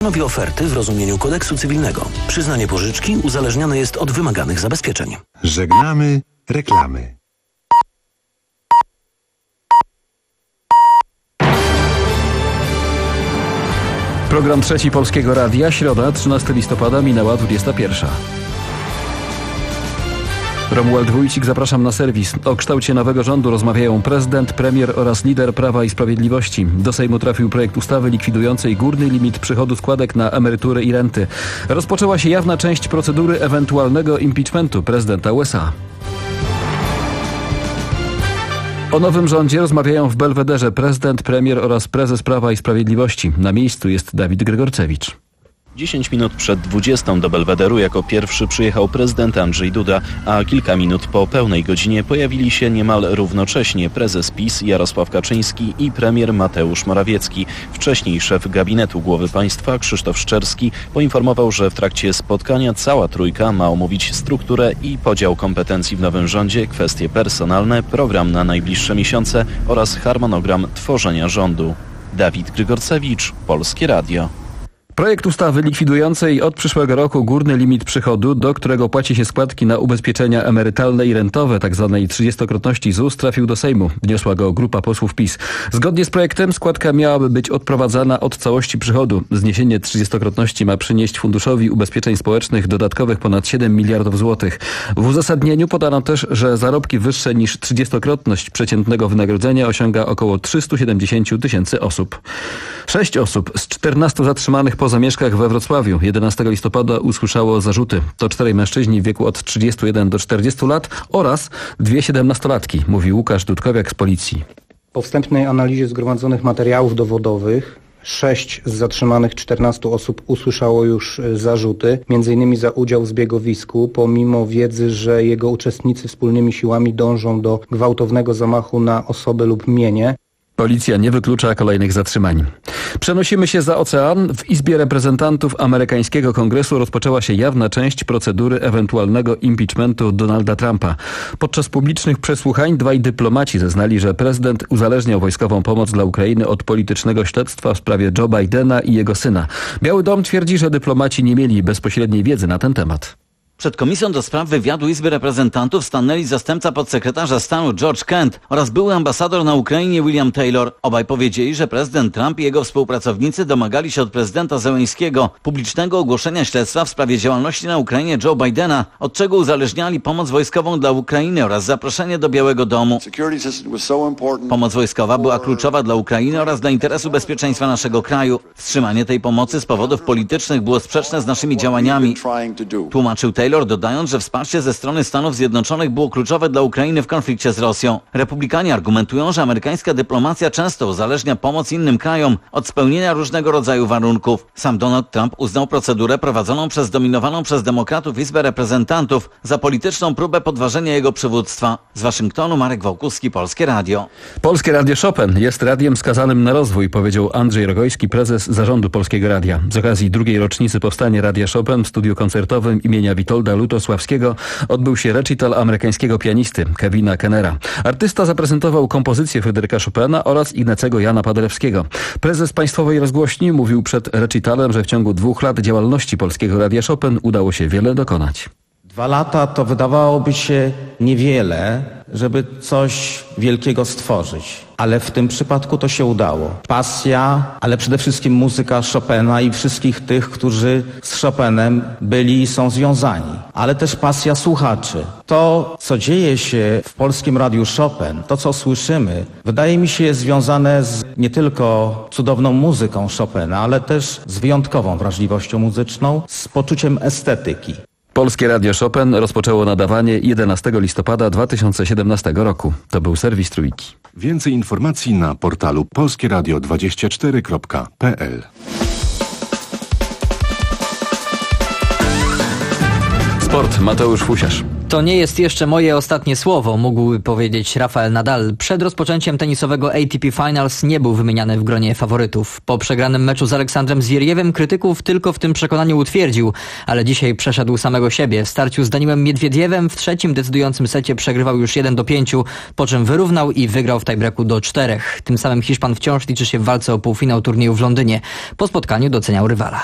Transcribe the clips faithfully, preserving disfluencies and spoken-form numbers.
Nowi oferty w rozumieniu kodeksu cywilnego. Przyznanie pożyczki uzależnione jest od wymaganych zabezpieczeń. Żegnamy reklamy. Program Trzeci Polskiego Radia, środa, trzynastego listopada, minęła dwudziesta pierwsza. Romuald Wójcik, zapraszam na serwis. O kształcie nowego rządu rozmawiają prezydent, premier oraz lider Prawa i Sprawiedliwości. Do Sejmu trafił projekt ustawy likwidującej górny limit przychodu składek na emerytury i renty. Rozpoczęła się jawna część procedury ewentualnego impeachmentu prezydenta U S A. O nowym rządzie rozmawiają w Belwederze prezydent, premier oraz prezes Prawa i Sprawiedliwości. Na miejscu jest Dawid Gregorcewicz. Dziesięć minut przed dwudziestą do Belwederu jako pierwszy przyjechał prezydent Andrzej Duda, a kilka minut po pełnej godzinie pojawili się niemal równocześnie prezes PiS Jarosław Kaczyński i premier Mateusz Morawiecki. Wcześniej szef gabinetu głowy państwa Krzysztof Szczerski poinformował, że w trakcie spotkania cała trójka ma omówić strukturę i podział kompetencji w nowym rządzie, kwestie personalne, program na najbliższe miesiące oraz harmonogram tworzenia rządu. Dawid Grygorcewicz, Polskie Radio. Projekt ustawy likwidującej od przyszłego roku górny limit przychodu, do którego płaci się składki na ubezpieczenia emerytalne i rentowe, tzw. trzydziestokrotności Z U S, trafił do Sejmu. Wniosła go grupa posłów PiS. Zgodnie z projektem składka miałaby być odprowadzana od całości przychodu. Zniesienie trzydziestokrotności ma przynieść Funduszowi Ubezpieczeń Społecznych dodatkowych ponad siedem miliardów złotych. W uzasadnieniu podano też, że zarobki wyższe niż trzydziestokrotność przeciętnego wynagrodzenia osiąga około trzysta siedemdziesiąt tysięcy osób. Sześć osób z czternastu zatrzymanych po zamieszkach we Wrocławiu jedenastego listopada usłyszało zarzuty. To czterej mężczyźni w wieku od trzydziestu jeden do czterdziestu lat oraz dwie siedemnastolatki, mówi Łukasz Dudkowiak z policji. Po wstępnej analizie zgromadzonych materiałów dowodowych sześć z zatrzymanych czternastu osób usłyszało już zarzuty, między innymi za udział w zbiegowisku, pomimo wiedzy, że jego uczestnicy wspólnymi siłami dążą do gwałtownego zamachu na osobę lub mienie. Policja nie wyklucza kolejnych zatrzymań. Przenosimy się za ocean. W Izbie Reprezentantów amerykańskiego Kongresu rozpoczęła się jawna część procedury ewentualnego impeachmentu Donalda Trumpa. Podczas publicznych przesłuchań dwaj dyplomaci zeznali, że prezydent uzależniał wojskową pomoc dla Ukrainy od politycznego śledztwa w sprawie Joe Bidena i jego syna. Biały Dom twierdzi, że dyplomaci nie mieli bezpośredniej wiedzy na ten temat. Przed Komisją do Spraw Wywiadu Izby Reprezentantów stanęli zastępca podsekretarza stanu George Kent oraz były ambasador na Ukrainie William Taylor. Obaj powiedzieli, że prezydent Trump i jego współpracownicy domagali się od prezydenta Zełenskiego publicznego ogłoszenia śledztwa w sprawie działalności na Ukrainie Joe Bidena, od czego uzależniali pomoc wojskową dla Ukrainy oraz zaproszenie do Białego Domu. Pomoc wojskowa była kluczowa dla Ukrainy oraz dla interesu bezpieczeństwa naszego kraju. Wstrzymanie tej pomocy z powodów politycznych było sprzeczne z naszymi działaniami, tłumaczył Taylor, dodając, że wsparcie ze strony Stanów Zjednoczonych było kluczowe dla Ukrainy w konflikcie z Rosją. Republikanie argumentują, że amerykańska dyplomacja często uzależnia pomoc innym krajom od spełnienia różnego rodzaju warunków. Sam Donald Trump uznał procedurę prowadzoną przez dominowaną przez demokratów Izbę Reprezentantów za polityczną próbę podważenia jego przywództwa. Z Waszyngtonu Marek Wałkuski, Polskie Radio. Polskie Radio Chopin jest radiem skazanym na rozwój, powiedział Andrzej Rogojski, prezes zarządu Polskiego Radia. Z okazji drugiej rocznicy powstania Radia Chopin w studiu koncertowym imienia Witolda Lutosławskiego odbył się recital amerykańskiego pianisty Kevina Kennera. Artysta zaprezentował kompozycję Fryderyka Chopina oraz Ignacego Jana Paderewskiego. Prezes Państwowej Rozgłośni mówił przed recitalem, że w ciągu dwóch lat działalności Polskiego Radia Chopin udało się wiele dokonać. Dwa lata to wydawałoby się niewiele, żeby coś wielkiego stworzyć. Ale w tym przypadku to się udało. Pasja, ale przede wszystkim muzyka Chopina i wszystkich tych, którzy z Chopinem byli i są związani. Ale też pasja słuchaczy. To, co dzieje się w Polskim Radiu Chopin, to, co słyszymy, wydaje mi się jest związane z nie tylko cudowną muzyką Chopina, ale też z wyjątkową wrażliwością muzyczną, z poczuciem estetyki. Polskie Radio Chopin rozpoczęło nadawanie jedenastego listopada dwa tysiące siedemnastego roku. To był serwis Trójki. Więcej informacji na portalu polskie radio dwadzieścia cztery kropka p l. Sport, Mateusz Fusiarz. To nie jest jeszcze moje ostatnie słowo, mógłby powiedzieć Rafael Nadal. Przed rozpoczęciem tenisowego A T P Finals nie był wymieniany w gronie faworytów. Po przegranym meczu z Aleksandrem Zwierjewem krytyków tylko w tym przekonaniu utwierdził, ale dzisiaj przeszedł samego siebie. W starciu z Daniłem Miedwiediewem w trzecim decydującym secie przegrywał już jeden do pięciu, po czym wyrównał i wygrał w tiebreaku do czterech. Tym samym Hiszpan wciąż liczy się w walce o półfinał turnieju w Londynie. Po spotkaniu doceniał rywala.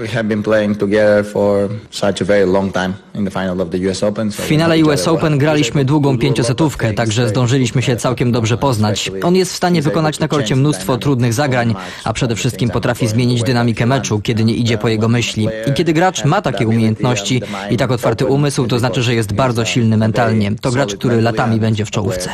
W finale U S Open graliśmy długą pięciosetówkę, także zdążyliśmy się całkiem dobrze poznać. On jest w stanie wykonać na korcie mnóstwo trudnych zagrań, a przede wszystkim potrafi zmienić dynamikę meczu, kiedy nie idzie po jego myśli. I kiedy gracz ma takie umiejętności i tak otwarty umysł, to znaczy, że jest bardzo silny mentalnie. To gracz, który latami będzie w czołówce.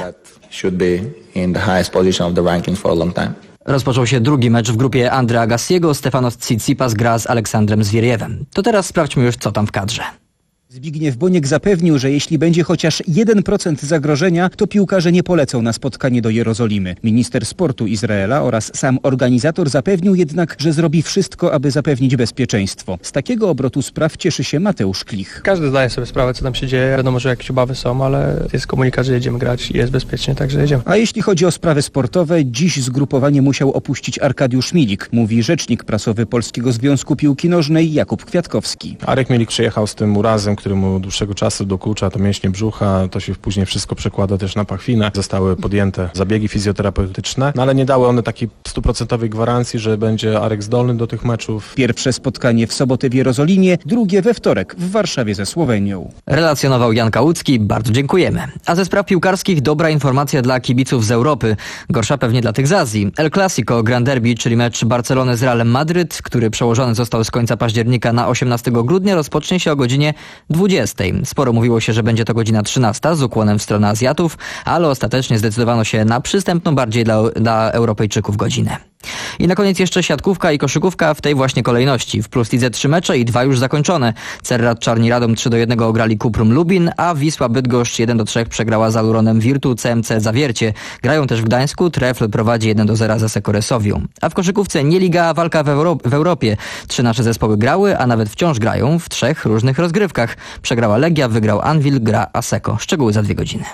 Rozpoczął się drugi mecz w grupie Andre Agassiego. Stefanos Tsitsipas gra z Aleksandrem Zwierjewem. To teraz sprawdźmy już, co tam w kadrze. Zbigniew Boniek zapewnił, że jeśli będzie chociaż jeden procent zagrożenia, to piłkarze nie polecą na spotkanie do Jerozolimy. Minister sportu Izraela oraz sam organizator zapewnił jednak, że zrobi wszystko, aby zapewnić bezpieczeństwo. Z takiego obrotu spraw cieszy się Mateusz Klich. Każdy zdaje sobie sprawę, co tam się dzieje. Wiadomo, że jakieś obawy są, ale jest komunikat, że jedziemy grać i jest bezpiecznie, także jedziemy. A jeśli chodzi o sprawy sportowe, dziś zgrupowanie musiał opuścić Arkadiusz Milik, mówi rzecznik prasowy Polskiego Związku Piłki Nożnej Jakub Kwiatkowski. Arek Milik przyjechał z tym urazem, który mu dłuższego czasu dokucza, to mięśnie brzucha, to się później wszystko przekłada też na pachwinę. Zostały podjęte zabiegi fizjoterapeutyczne, no ale nie dały one takiej stuprocentowej gwarancji, że będzie Arek zdolny do tych meczów. Pierwsze spotkanie w sobotę w Jerozolimie, drugie we wtorek w Warszawie ze Słowenią. Relacjonował Jan Kałucki, bardzo dziękujemy. A ze spraw piłkarskich dobra informacja dla kibiców z Europy, gorsza pewnie dla tych z Azji. El Clasico Grand Derby, czyli mecz Barcelony z Realem Madryt, który przełożony został z końca października na osiemnastego grudnia, rozpocznie się o godzinie dwudziestej. Sporo mówiło się, że będzie to godzina trzynasta z ukłonem w stronę Azjatów, ale ostatecznie zdecydowano się na przystępną bardziej dla, dla Europejczyków godzinę. I na koniec jeszcze siatkówka i koszykówka w tej właśnie kolejności. W Plus Lidze trzy mecze i dwa już zakończone. Cerrat Czarni Radom trzy do jednego ograli Kuprum Lubin, a Wisła Bydgoszcz jeden do trzech przegrała z Aluronem Virtu C M C Zawiercie. Grają też w Gdańsku, Trefl prowadzi jeden do zera za Sekoresowią. A w koszykówce nie liga, a walka w, Euro- w Europie. Trzy nasze zespoły grały, a nawet wciąż grają w trzech różnych rozgrywkach. Przegrała Legia, wygrał Anwil, gra Aseko. Szczegóły za dwie godziny.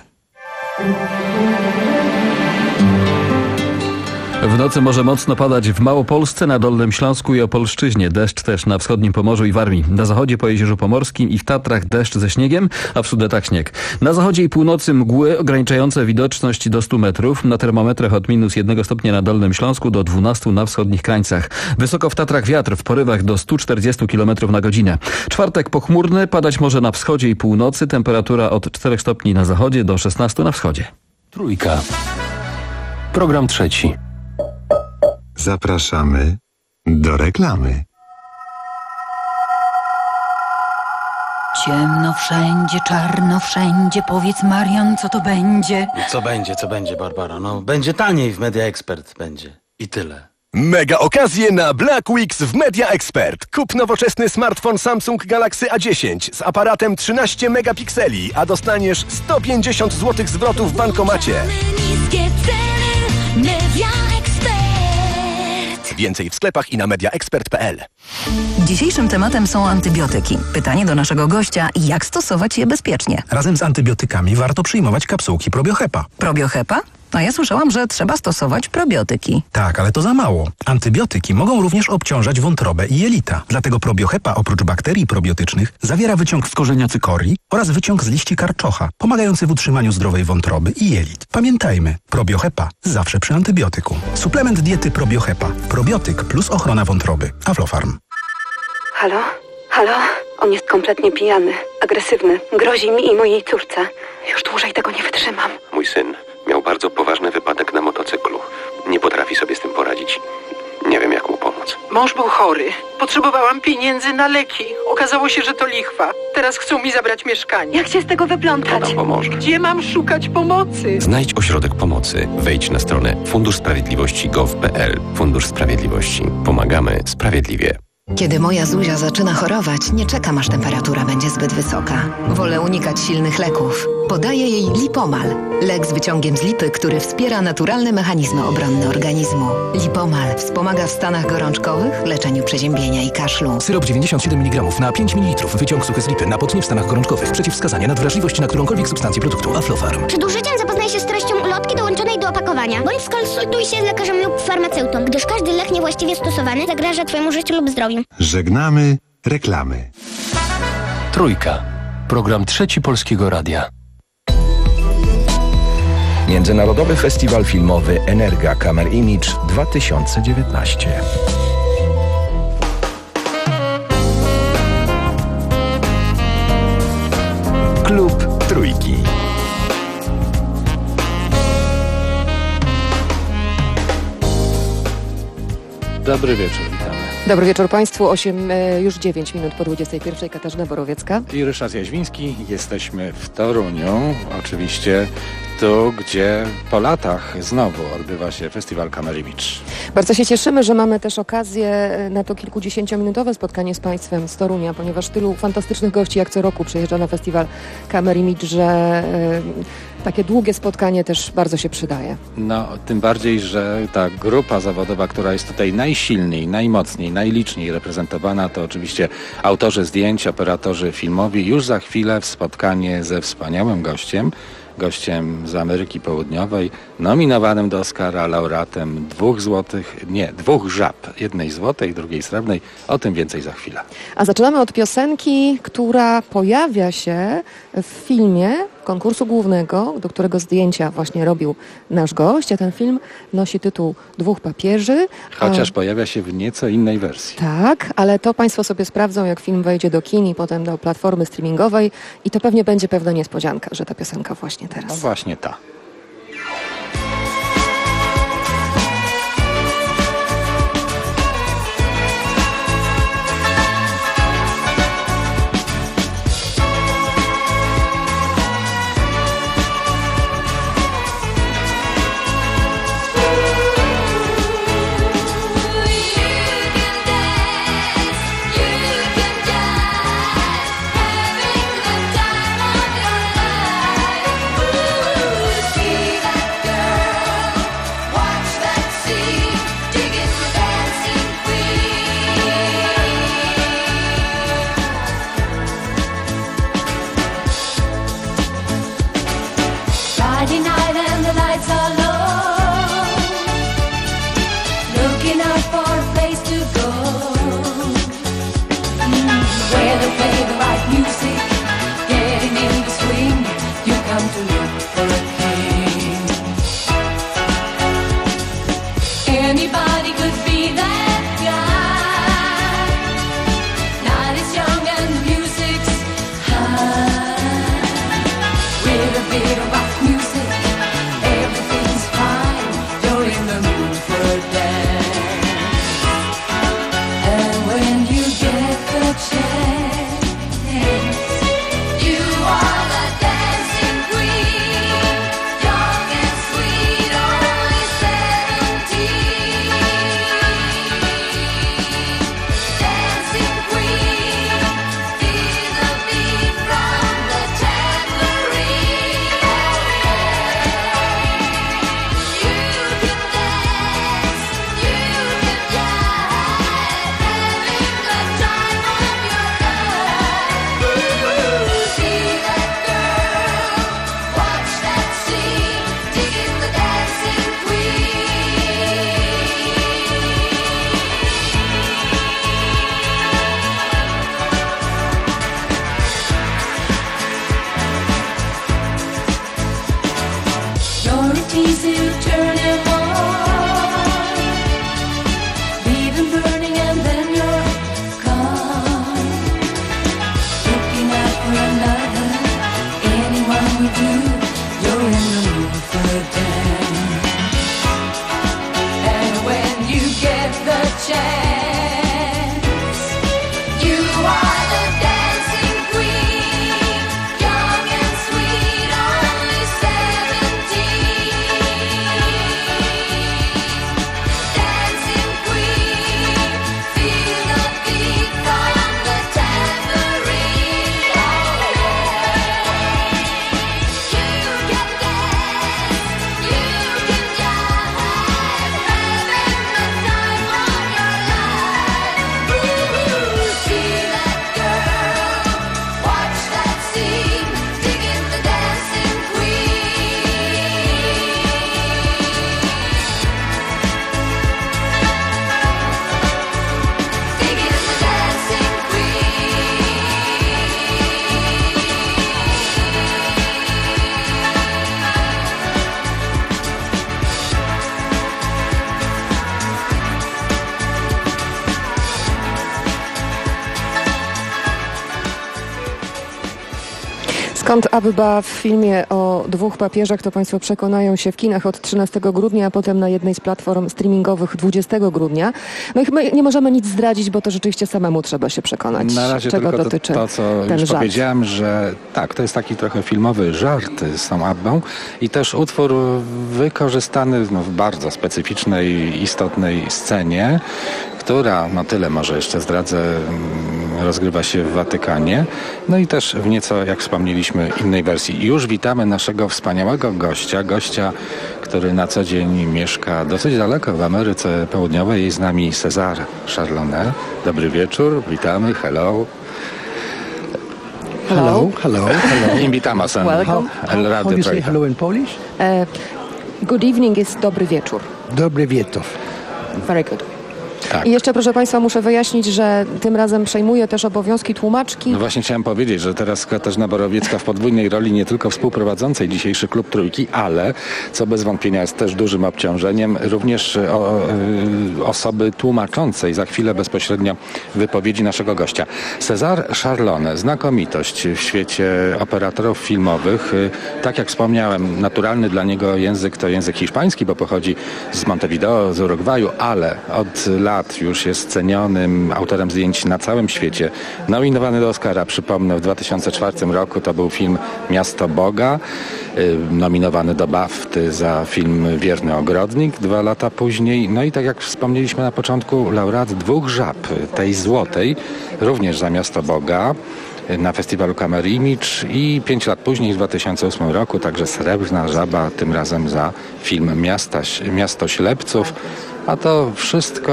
W nocy może mocno padać w Małopolsce, na Dolnym Śląsku i Opolszczyźnie. Deszcz też na wschodnim Pomorzu i Warmii. Na zachodzie po Jezierzu Pomorskim i w Tatrach deszcz ze śniegiem, a w Sudetach śnieg. Na zachodzie i północy mgły ograniczające widoczność do stu metrów. Na termometrach od minus jednego stopnia na Dolnym Śląsku do dwunastu na wschodnich krańcach. Wysoko w Tatrach wiatr w porywach do stu czterdziestu kilometrów na godzinę. Czwartek pochmurny, padać może na wschodzie i północy. Temperatura od czterech stopni na zachodzie do szesnastu na wschodzie. Trójka. Program trzeci. Zapraszamy do reklamy. Ciemno wszędzie, czarno wszędzie. Powiedz, Marian, co to będzie? Co będzie, co będzie, Barbara? No, będzie taniej w Media Expert, będzie. I tyle. Mega okazje na Black Weeks w Media Expert. Kup nowoczesny smartfon Samsung Galaxy A dziesięć z aparatem trzynaście megapikseli, a dostaniesz sto pięćdziesiąt złotych zwrotu w bankomacie. Niskie ceny, Media Expert. Więcej w sklepach i na media expert kropka p l. Dzisiejszym tematem są antybiotyki. Pytanie do naszego gościa, jak stosować je bezpiecznie? Razem z antybiotykami warto przyjmować kapsułki Probiohepa. Probiohepa? A ja słyszałam, że trzeba stosować probiotyki. Tak, ale to za mało. Antybiotyki mogą również obciążać wątrobę i jelita. Dlatego Probiohepa oprócz bakterii probiotycznych zawiera wyciąg z korzenia cykorii oraz wyciąg z liści karczocha, pomagający w utrzymaniu zdrowej wątroby i jelit. Pamiętajmy, Probiohepa zawsze przy antybiotyku. Suplement diety Probiohepa. Probiotyk plus ochrona wątroby. Aflofarm. Halo? Halo? On jest kompletnie pijany, agresywny. Grozi mi i mojej córce. Już dłużej tego nie wytrzymam. Mój syn miał bardzo poważny wypadek na motocyklu. Nie potrafi sobie z tym poradzić. Nie wiem, jak mu pomóc. Mąż był chory. Potrzebowałam pieniędzy na leki. Okazało się, że to lichwa. Teraz chcą mi zabrać mieszkanie. Jak się z tego wyplątać? To nam pomoże. Gdzie mam szukać pomocy? Znajdź ośrodek pomocy. Wejdź na stronę fundusz sprawiedliwości kropka gov kropka p l. Fundusz Sprawiedliwości. Pomagamy sprawiedliwie. Kiedy moja Zuzia zaczyna chorować, nie czekam, aż temperatura będzie zbyt wysoka. Wolę unikać silnych leków. Podaję jej Lipomal. Lek z wyciągiem z lipy, który wspiera naturalne mechanizmy obronne organizmu. Lipomal wspomaga w stanach gorączkowych, leczeniu przeziębienia i kaszlu. Syrop dziewięćdziesiąt siedem miligramów na pięć mililitrów. Wyciąg suchy z lipy na potnie w stanach gorączkowych. Przeciwwskazania na wrażliwość na którąkolwiek substancję produktu Aflofarm. Przed użyciem zapoznaj się z treścią ulotki dołączonej do opakowania. Bądź skonsultuj się z lekarzem lub farmaceutą, gdyż każdy lek niewłaściwie stosowany zagraża Twojemu życiu lub zdrowiu. Żegnamy reklamy. Trójka. Program Trzeci Polskiego Radia. Międzynarodowy Festiwal Filmowy Energa Camera Image dwa tysiące dziewiętnaście. Klub Trójki. Dobry wieczór, witamy. Dobry wieczór Państwu, osiem, już dziewięć minut po dwudziestej pierwszej. Katarzyna Borowiecka i Ryszard Jaźwiński. Jesteśmy w Toruniu, oczywiście tu, gdzie po latach znowu odbywa się Festiwal Camera Image. Bardzo się cieszymy, że mamy też okazję na to kilkudziesięciominutowe spotkanie z Państwem z Torunia, ponieważ tylu fantastycznych gości jak co roku przyjeżdża na Festiwal Camera Image, że y, takie długie spotkanie też bardzo się przydaje. No, tym bardziej, że ta grupa zawodowa, która jest tutaj najsilniej, najmocniej, najliczniej reprezentowana, to oczywiście autorzy zdjęć, operatorzy filmowi. Już za chwilę w spotkanie ze wspaniałym gościem, gościem z Ameryki Południowej, nominowanym do Oscara, laureatem dwóch złotych, nie, dwóch żab, jednej złotej, drugiej srebrnej. O tym więcej za chwilę. A zaczynamy od piosenki, która pojawia się w filmie konkursu głównego, do którego zdjęcia właśnie robił nasz gość, a ten film nosi tytuł Dwóch papieży. Chociaż a... pojawia się w nieco innej wersji. Tak, ale to Państwo sobie sprawdzą, jak film wejdzie do kin i potem do platformy streamingowej i to pewnie będzie pewna niespodzianka, że ta piosenka właśnie teraz. No właśnie ta. Ooh. Skąd Abba w filmie o dwóch papieżach, to Państwo przekonają się w kinach od trzynastego grudnia, a potem na jednej z platform streamingowych dwudziestego grudnia. No i my nie możemy nic zdradzić, bo to rzeczywiście samemu trzeba się przekonać, Na razie czego tylko dotyczy to, to co ten już żart. powiedziałem, że tak, to jest taki trochę filmowy żart z tą Abbą i też utwór wykorzystany no, w bardzo specyficznej, istotnej scenie, która, no tyle może jeszcze zdradzę, rozgrywa się w Watykanie. No i też w nieco, jak wspomnieliśmy, innej wersji. I już witamy naszego wspaniałego gościa, gościa, który na co dzień mieszka dosyć daleko w Ameryce Południowej. Jest z nami César Charlone. Dobry wieczór, witamy, hello. Hello, hello, hello. Invitamos en Welcome. How, how, how do you say hello in Polish? E, good evening jest dobry wieczór. Dobry wieczór. Very good. Tak. I jeszcze, proszę Państwa, muszę wyjaśnić, że tym razem przejmuję też obowiązki tłumaczki. No właśnie chciałem powiedzieć, że teraz Katarzyna Borowiecka w podwójnej roli nie tylko współprowadzącej dzisiejszy Klub Trójki, ale, co bez wątpienia jest też dużym obciążeniem, również o, y, osoby tłumaczącej za chwilę bezpośrednio wypowiedzi naszego gościa. César Charlone, znakomitość w świecie operatorów filmowych. Y, tak jak wspomniałem, naturalny dla niego język to język hiszpański, bo pochodzi z Montevideo, z Urugwaju, ale od lat już jest cenionym autorem zdjęć na całym świecie. Nominowany do Oscara, przypomnę, w dwa tysiące czwartym roku to był film Miasto Boga. Nominowany do BAFTY za film Wierny Ogrodnik dwa lata później. No i tak jak wspomnieliśmy na początku, laureat dwóch żab, tej złotej, również za Miasto Boga na festiwalu Camera Image i pięć lat później, w dwa tysiące ósmym roku, także srebrna żaba, tym razem za film Miasta, Miasto Ślepców. A to wszystko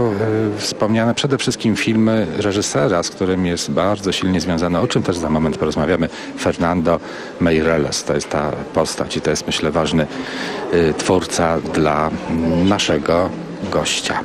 y, wspomniane przede wszystkim filmy reżysera, z którym jest bardzo silnie związany, o czym też za moment porozmawiamy, Fernando Meirelles. To jest ta postać i to jest, myślę, ważny y, twórca dla naszego gościa.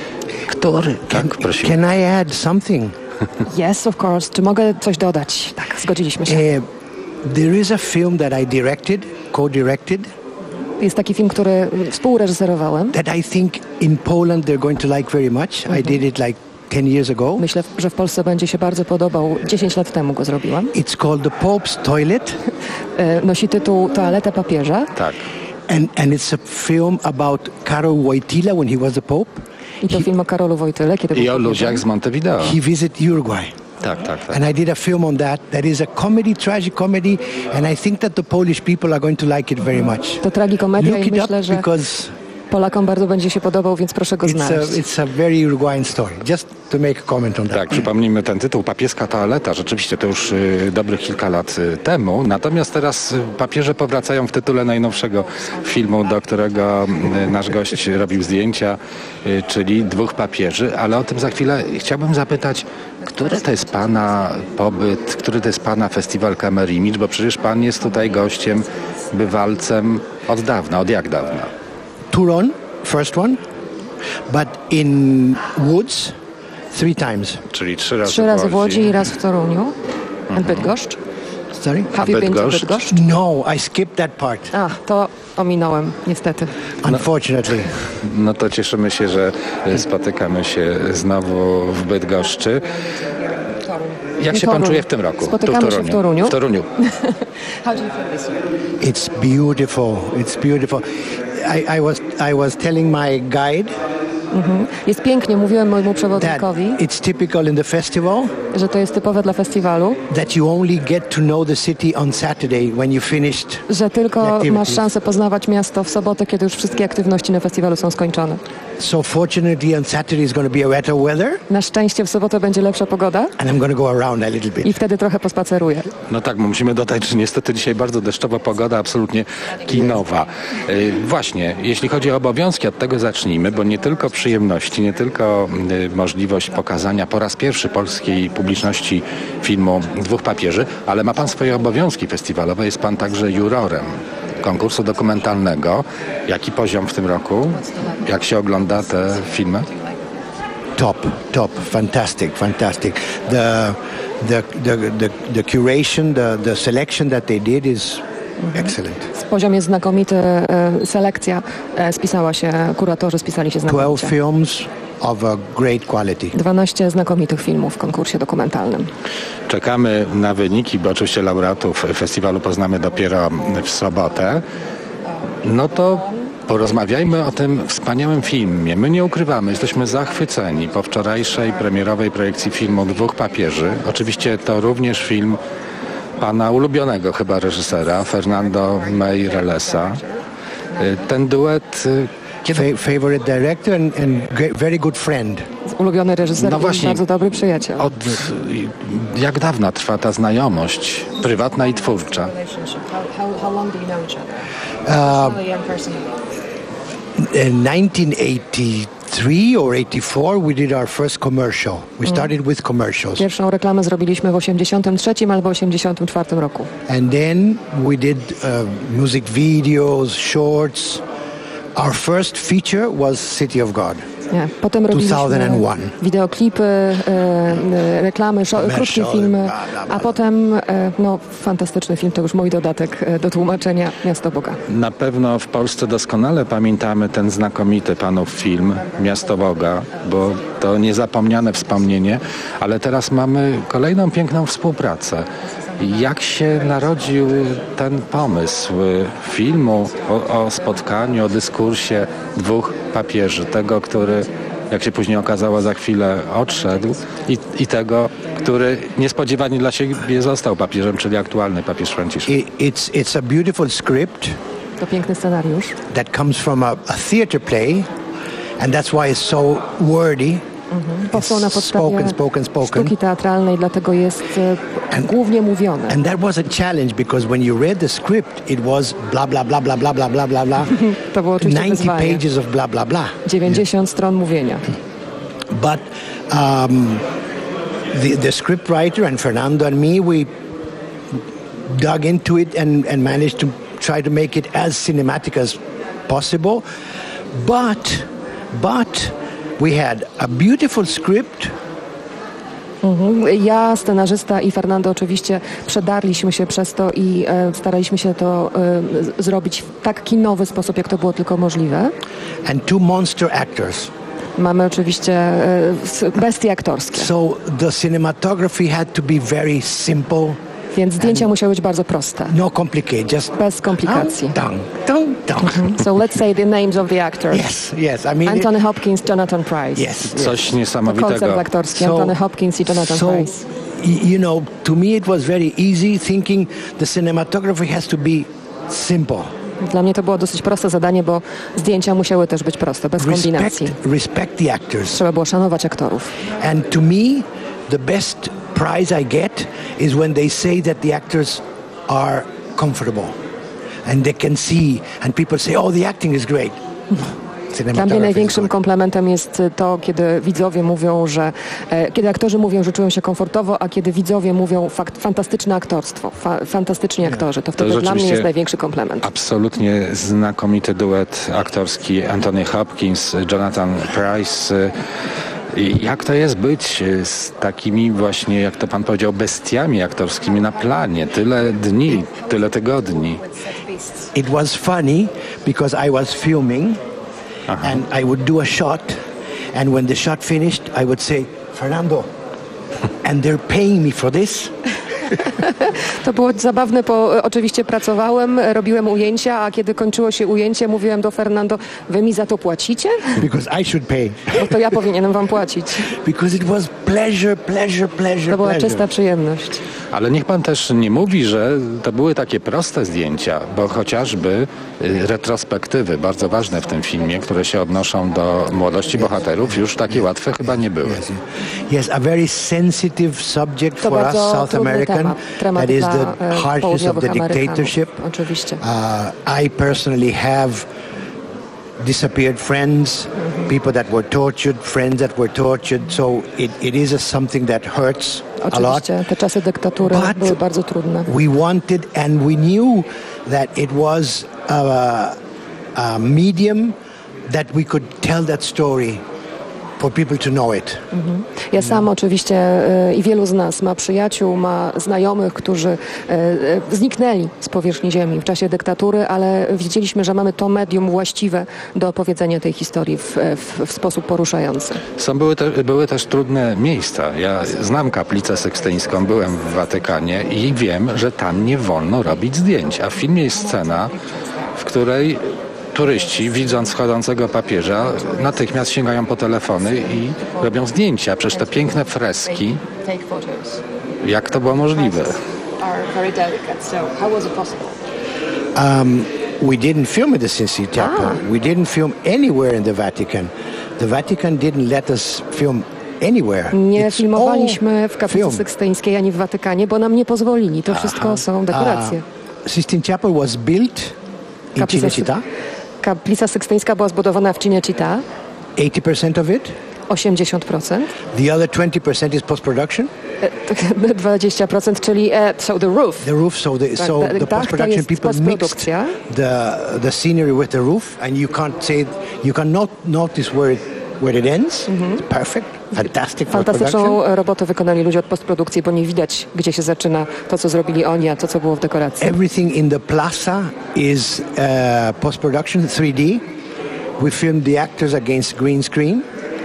Który? Tak, prosimy. Can I add something? Yes, of course. Czy mogę coś dodać? Tak, zgodziliśmy się. Uh, there is a film that I directed, co-directed. Jest taki film, który współreżyserowałem. That I think in Poland they're going to like very much. Mm-hmm. I did it like ten years ago. Myślę, że w Polsce będzie się bardzo podobał. dziesięć lat temu go zrobiłam. It's called The Pope's Toilet. Nosi tytuł Toaleta papieża. Tak. And, and it's a film about Karol Wojtyła when he was the Pope. I to he, film o Karolu Wojtyle, kiedy I o ludziach z Montevideo. He visited Uruguay. Tak, tak, tak. And I did a film on that. That is a comedy, tragic comedy, and I think that the Polish people are going to like it very much. To tragikomedia Look i it myślę, up że because Polakom bardzo będzie się podobał, więc proszę go it's znaleźć. A, it's a very Uruguayan story. Just to make a comment on that. Tak, przypomnijmy ten tytuł, Papieska toaleta. Rzeczywiście to już y, dobrych kilka lat y, temu. Natomiast teraz y, papieże powracają w tytule najnowszego filmu, do którego y, nasz gość robił zdjęcia, y, czyli Dwóch papieży. Ale o tym za chwilę chciałbym zapytać, który to jest pana pobyt, który to jest pana festiwal Camera Image, bo przecież pan jest tutaj gościem, bywalcem od dawna, od jak dawna? Turon, first one, but in Łódź three times. Czyli trzy razy, trzy razy w Łodzi i raz w Toruniu. Mhm. And Bydgoszcz. Sorry? Have you been to Bydgoszcz? No, I skipped that part. A, to ominąłem, niestety. Unfortunately. No, no to cieszymy się, że spotykamy się znowu w Bydgoszczy. Jak się pan czuje w tym roku? Spotykamy tu w się w Toruniu. W Toruniu. How do you feel this year? It's beautiful. It's beautiful. I, I was I was telling my guide. Mhm. Jest pięknie, mówiłem mojemu przewodnikowi, it's typical in the festival, że to jest typowe dla festiwalu, that you only get to know the city on Saturday when you finished, że tylko masz szansę poznawać miasto w sobotę, kiedy już wszystkie aktywności na festiwalu są skończone. So fortunately on Saturday is going to be a better weather. Na szczęście w sobotę będzie lepsza pogoda. And I'm going to go around a little bit. I wtedy trochę pospaceruję. No tak, bo musimy dodać, że niestety dzisiaj bardzo deszczowa pogoda, absolutnie kinowa. Yy, właśnie, jeśli chodzi o obowiązki, od tego zacznijmy, bo nie tylko przyjemności, nie tylko yy, możliwość pokazania po raz pierwszy polskiej publiczności filmu Dwóch papieży, ale ma pan swoje obowiązki festiwalowe, jest pan także jurorem konkursu dokumentalnego. Jaki poziom w tym roku? Jak się ogląda te filmy? Top, top, fantastic, fantastic. The the the the, the curation, the the selection that they did is excellent. Poziom jest znakomity, selekcja spisała się, kuratorzy spisali się znakomicie. twelve films, of a great quality. dwanaście znakomitych filmów w konkursie dokumentalnym. Czekamy na wyniki, bo oczywiście laureatów festiwalu poznamy dopiero w sobotę. No to porozmawiajmy o tym wspaniałym filmie. My nie ukrywamy, jesteśmy zachwyceni po wczorajszej premierowej projekcji filmu Dwóch papieży. Oczywiście to również film pana ulubionego chyba reżysera, Fernando Meirellesa. Ten duet... Kiedy... Favorite director and, and great, very good friend. Ulubiony reżyser no i właśnie, bardzo dobry przyjaciel. Od jak dawna trwa ta znajomość prywatna i twórcza? Uh, in nineteen eighty-three or eighty-four we did our first commercial. We started with commercials. Pierwszą reklamę zrobiliśmy w osiemdziesiątym trzecim albo osiemdziesiątym czwartym roku. And then we did uh, music videos, shorts. Our first feature was City of God. Nie. Potem robiliśmy two thousand one. wideoklipy, e, reklamy, szo, krótkie filmy, a potem e, no, fantastyczny film, to już mój dodatek do tłumaczenia, Miasto Boga. Na pewno w Polsce doskonale pamiętamy ten znakomity panów film Miasto Boga, bo to niezapomniane wspomnienie, ale teraz mamy kolejną piękną współpracę. Jak się narodził ten pomysł filmu o, o spotkaniu, o dyskursie dwóch papieży? Tego, który, jak się później okazało, za chwilę odszedł i, i tego, który niespodziewanie dla siebie został papieżem, czyli aktualny papież Franciszek. It's, it's a beautiful script. To piękny scenariusz. That comes from a, a theater play and that's why it's so wordy. Mhm. Powstał na podstawie spoken, spoken, spoken. sztuki teatralnej, dlatego jest and, głównie mówione. And that was a challenge because when you read the script, it was blah blah blah blah blah blah blah blah blah. To było oczywiście ninety pages of blah blah blah. dziewięćdziesiąt stron mówienia. But um, the the scriptwriter and Fernando and me, we dug into it and and managed to try to make it as cinematic as possible. But but we had a beautiful script. Mhm. Ja, scenarzysta i Fernando oczywiście przedarliśmy się przez to i e, staraliśmy się to e, zrobić w tak kinowy sposób, jak to było tylko możliwe. And two monster actors. Mamy oczywiście e, bestie aktorskie. So the cinematography had to be very simple. Więc zdjęcia musiały być bardzo proste. No complicate, just bez komplikacji. Dun, dun, dun. Mm-hmm. So let's say the names of the actors. Yes, yes. I mean Anthony Hopkins, Jonathan Pryce. Yes. Coś niesamowitego. To koncert aktorski, so, Anthony Hopkins i Jonathan so, Pryce. You know, to me it was very easy thinking the cinematography has to be simple. Dla mnie to było dosyć proste zadanie, bo zdjęcia musiały też być proste, bez respect, kombinacji. Respect the actors. Trzeba było szanować aktorów. And to me, the best prize I get is when they say that the actors are comfortable and they can see and people say, oh, the acting is great. Dla mnie największym komplementem jest to, kiedy widzowie mówią, że e, kiedy aktorzy mówią, że czują się komfortowo, a kiedy widzowie mówią fakt, fantastyczne aktorstwo, fa, fantastyczni aktorzy, to wtedy to dla mnie jest największy komplement. Absolutnie znakomity duet aktorski Anthony Hopkins, Jonathan Pryce. Jak to jest być z takimi właśnie, jak to pan powiedział, bestiami aktorskimi na planie? Tyle dni, tyle tygodni. It was funny because I was filming. Uh-huh. And I would do a shot, and when the shot finished, I would say, Fernando, and they're paying me for this? To było zabawne, bo oczywiście pracowałem, robiłem ujęcia, a kiedy kończyło się ujęcie, mówiłem do Fernando, wy mi za to płacicie? Because I should pay. No to ja powinienem wam płacić. Because it was pleasure, pleasure, pleasure, To była pleasure. czysta przyjemność. Ale niech pan też nie mówi, że to były takie proste zdjęcia, bo chociażby retrospektywy, bardzo ważne w tym filmie, które się odnoszą do młodości bohaterów, już takie łatwe chyba nie były. Yes, yes, a very sensitive subject to for us South American. Temat, temat that is dla, the harshness of the dictatorship. Oczywiście. Uh, I personally have disappeared friends, mm-hmm. people that were tortured, friends that were tortured, so it, it is a something that hurts a lot. Oczywiście, te czasy dyktatury But były bardzo trudne. We wanted and we knew that it was a, a medium that we could tell that story for people to know it. Mhm. Ja sam oczywiście e, i wielu z nas ma przyjaciół, ma znajomych, którzy e, e, zniknęli z powierzchni ziemi w czasie dyktatury, ale wiedzieliśmy, że mamy to medium właściwe do opowiedzenia tej historii w, w, w sposób poruszający. Są były, te, były też trudne miejsca. Ja znam kaplicę sykstyńską, byłem w Watykanie i wiem, że tam nie wolno robić zdjęć, a w filmie jest scena, w której turyści, widząc wchodzącego papieża, natychmiast sięgają po telefony i robią zdjęcia. Przecież te piękne freski. Jak to było możliwe? Um, we didn't film at the Sistine Chapel. Ah. We didn't film anywhere in the Vatican. The Vatican didn't let us film anywhere. Nie It's filmowaliśmy w kaplicy film. sykstyńskiej ani w Watykanie, bo nam nie pozwolili. To wszystko Aha. są dekoracje. Uh, Sistine Chapel was built in Kaplica, Cinecittà. kaplica sykstyńska była zbudowana w Cinecittà. eighty percent of it. osiemdziesiąt procent. The other twenty percent is post-production. dwadzieścia procent, czyli e, so the roof. The roof, so the, Tak, so the- the dach to post-production jest people mixed postprodukcja. the the scenery with the roof, and you can't say you cannot notice where it where it ends. It's perfect, fantastic post-production. Fantastyczną robotę wykonali ludzie od postprodukcji, bo nie widać, gdzie się zaczyna to, co zrobili oni, a to, co było w dekoracji. Everything in the plaza is uh, post-production, three D. We filmed the actors against green screen.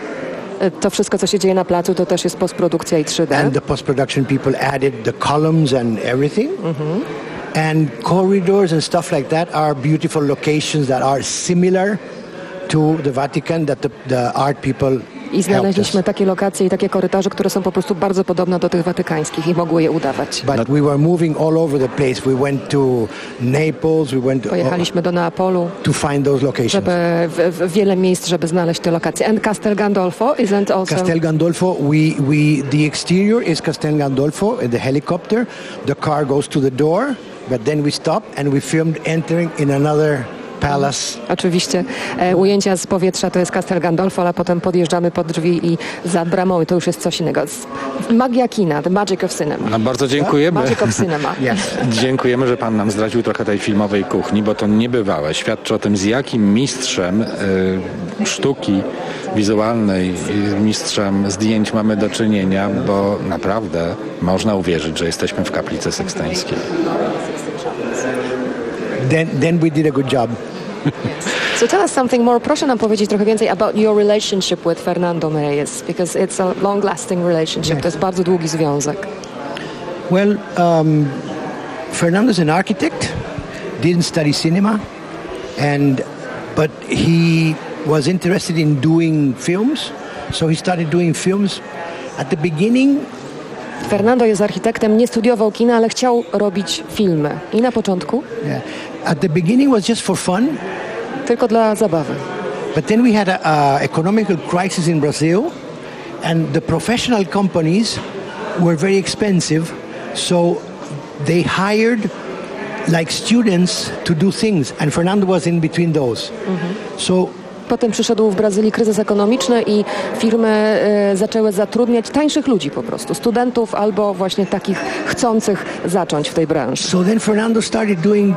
To wszystko, co się dzieje na placu, to też jest postprodukcja i trzy D. And the post-production people added the columns and everything. And corridors and stuff like that are beautiful locations that are similar to the Vatican that the, the art people I helped us. znaleźliśmy takie lokacje i takie korytarze, które są po prostu bardzo podobne do tych watykańskich i mogły je udawać. But we were moving all over the place. We went to Naples, we went to, Pojechaliśmy do Neapolu, to find those locations. żeby w, w wiele miejsc, żeby znaleźć te lokacje. And Castel Gandolfo isn't also... Castel Gandolfo, we, we, the exterior is Castel Gandolfo, the helicopter. The car goes to the door, but then we stop and we filmed entering in another palace. Oczywiście e, ujęcia z powietrza to jest Castel Gandolfo, ale potem podjeżdżamy pod drzwi i za bramą i to już jest coś innego. Z- Magia kina, the magic of cinema. No bardzo dziękujemy. Magic of cinema. Dziękujemy, że pan nam zdradził trochę tej filmowej kuchni, bo to niebywałe. Świadczy o tym, z jakim mistrzem y, sztuki wizualnej, y, mistrzem zdjęć mamy do czynienia, bo naprawdę można uwierzyć, że jesteśmy w kaplicy sykstyńskiej. Then, then we did a good job. So tell us something more. Proszę nam powiedzieć trochę więcej about your relationship with Fernando Meirelles, because it's a long-lasting relationship. Yes. To jest bardzo długi związek. Well, um, Fernando's an architect, didn't study cinema, and but he was interested in doing films, so he started doing films. At the beginning, Fernando jest architektem, nie studiował kina, ale chciał robić filmy. I na początku yeah, at the beginning was just for fun. tylko dla zabawy. But then we had a, a economical crisis in Brazil, and the professional companies were very expensive, so they hired like students to do things, and Fernando was in between those. So Potem przyszedł w Brazylii kryzys ekonomiczny i firmy e, zaczęły zatrudniać tańszych ludzi po prostu, studentów albo właśnie takich chcących zacząć w tej branży. So then Fernando started doing,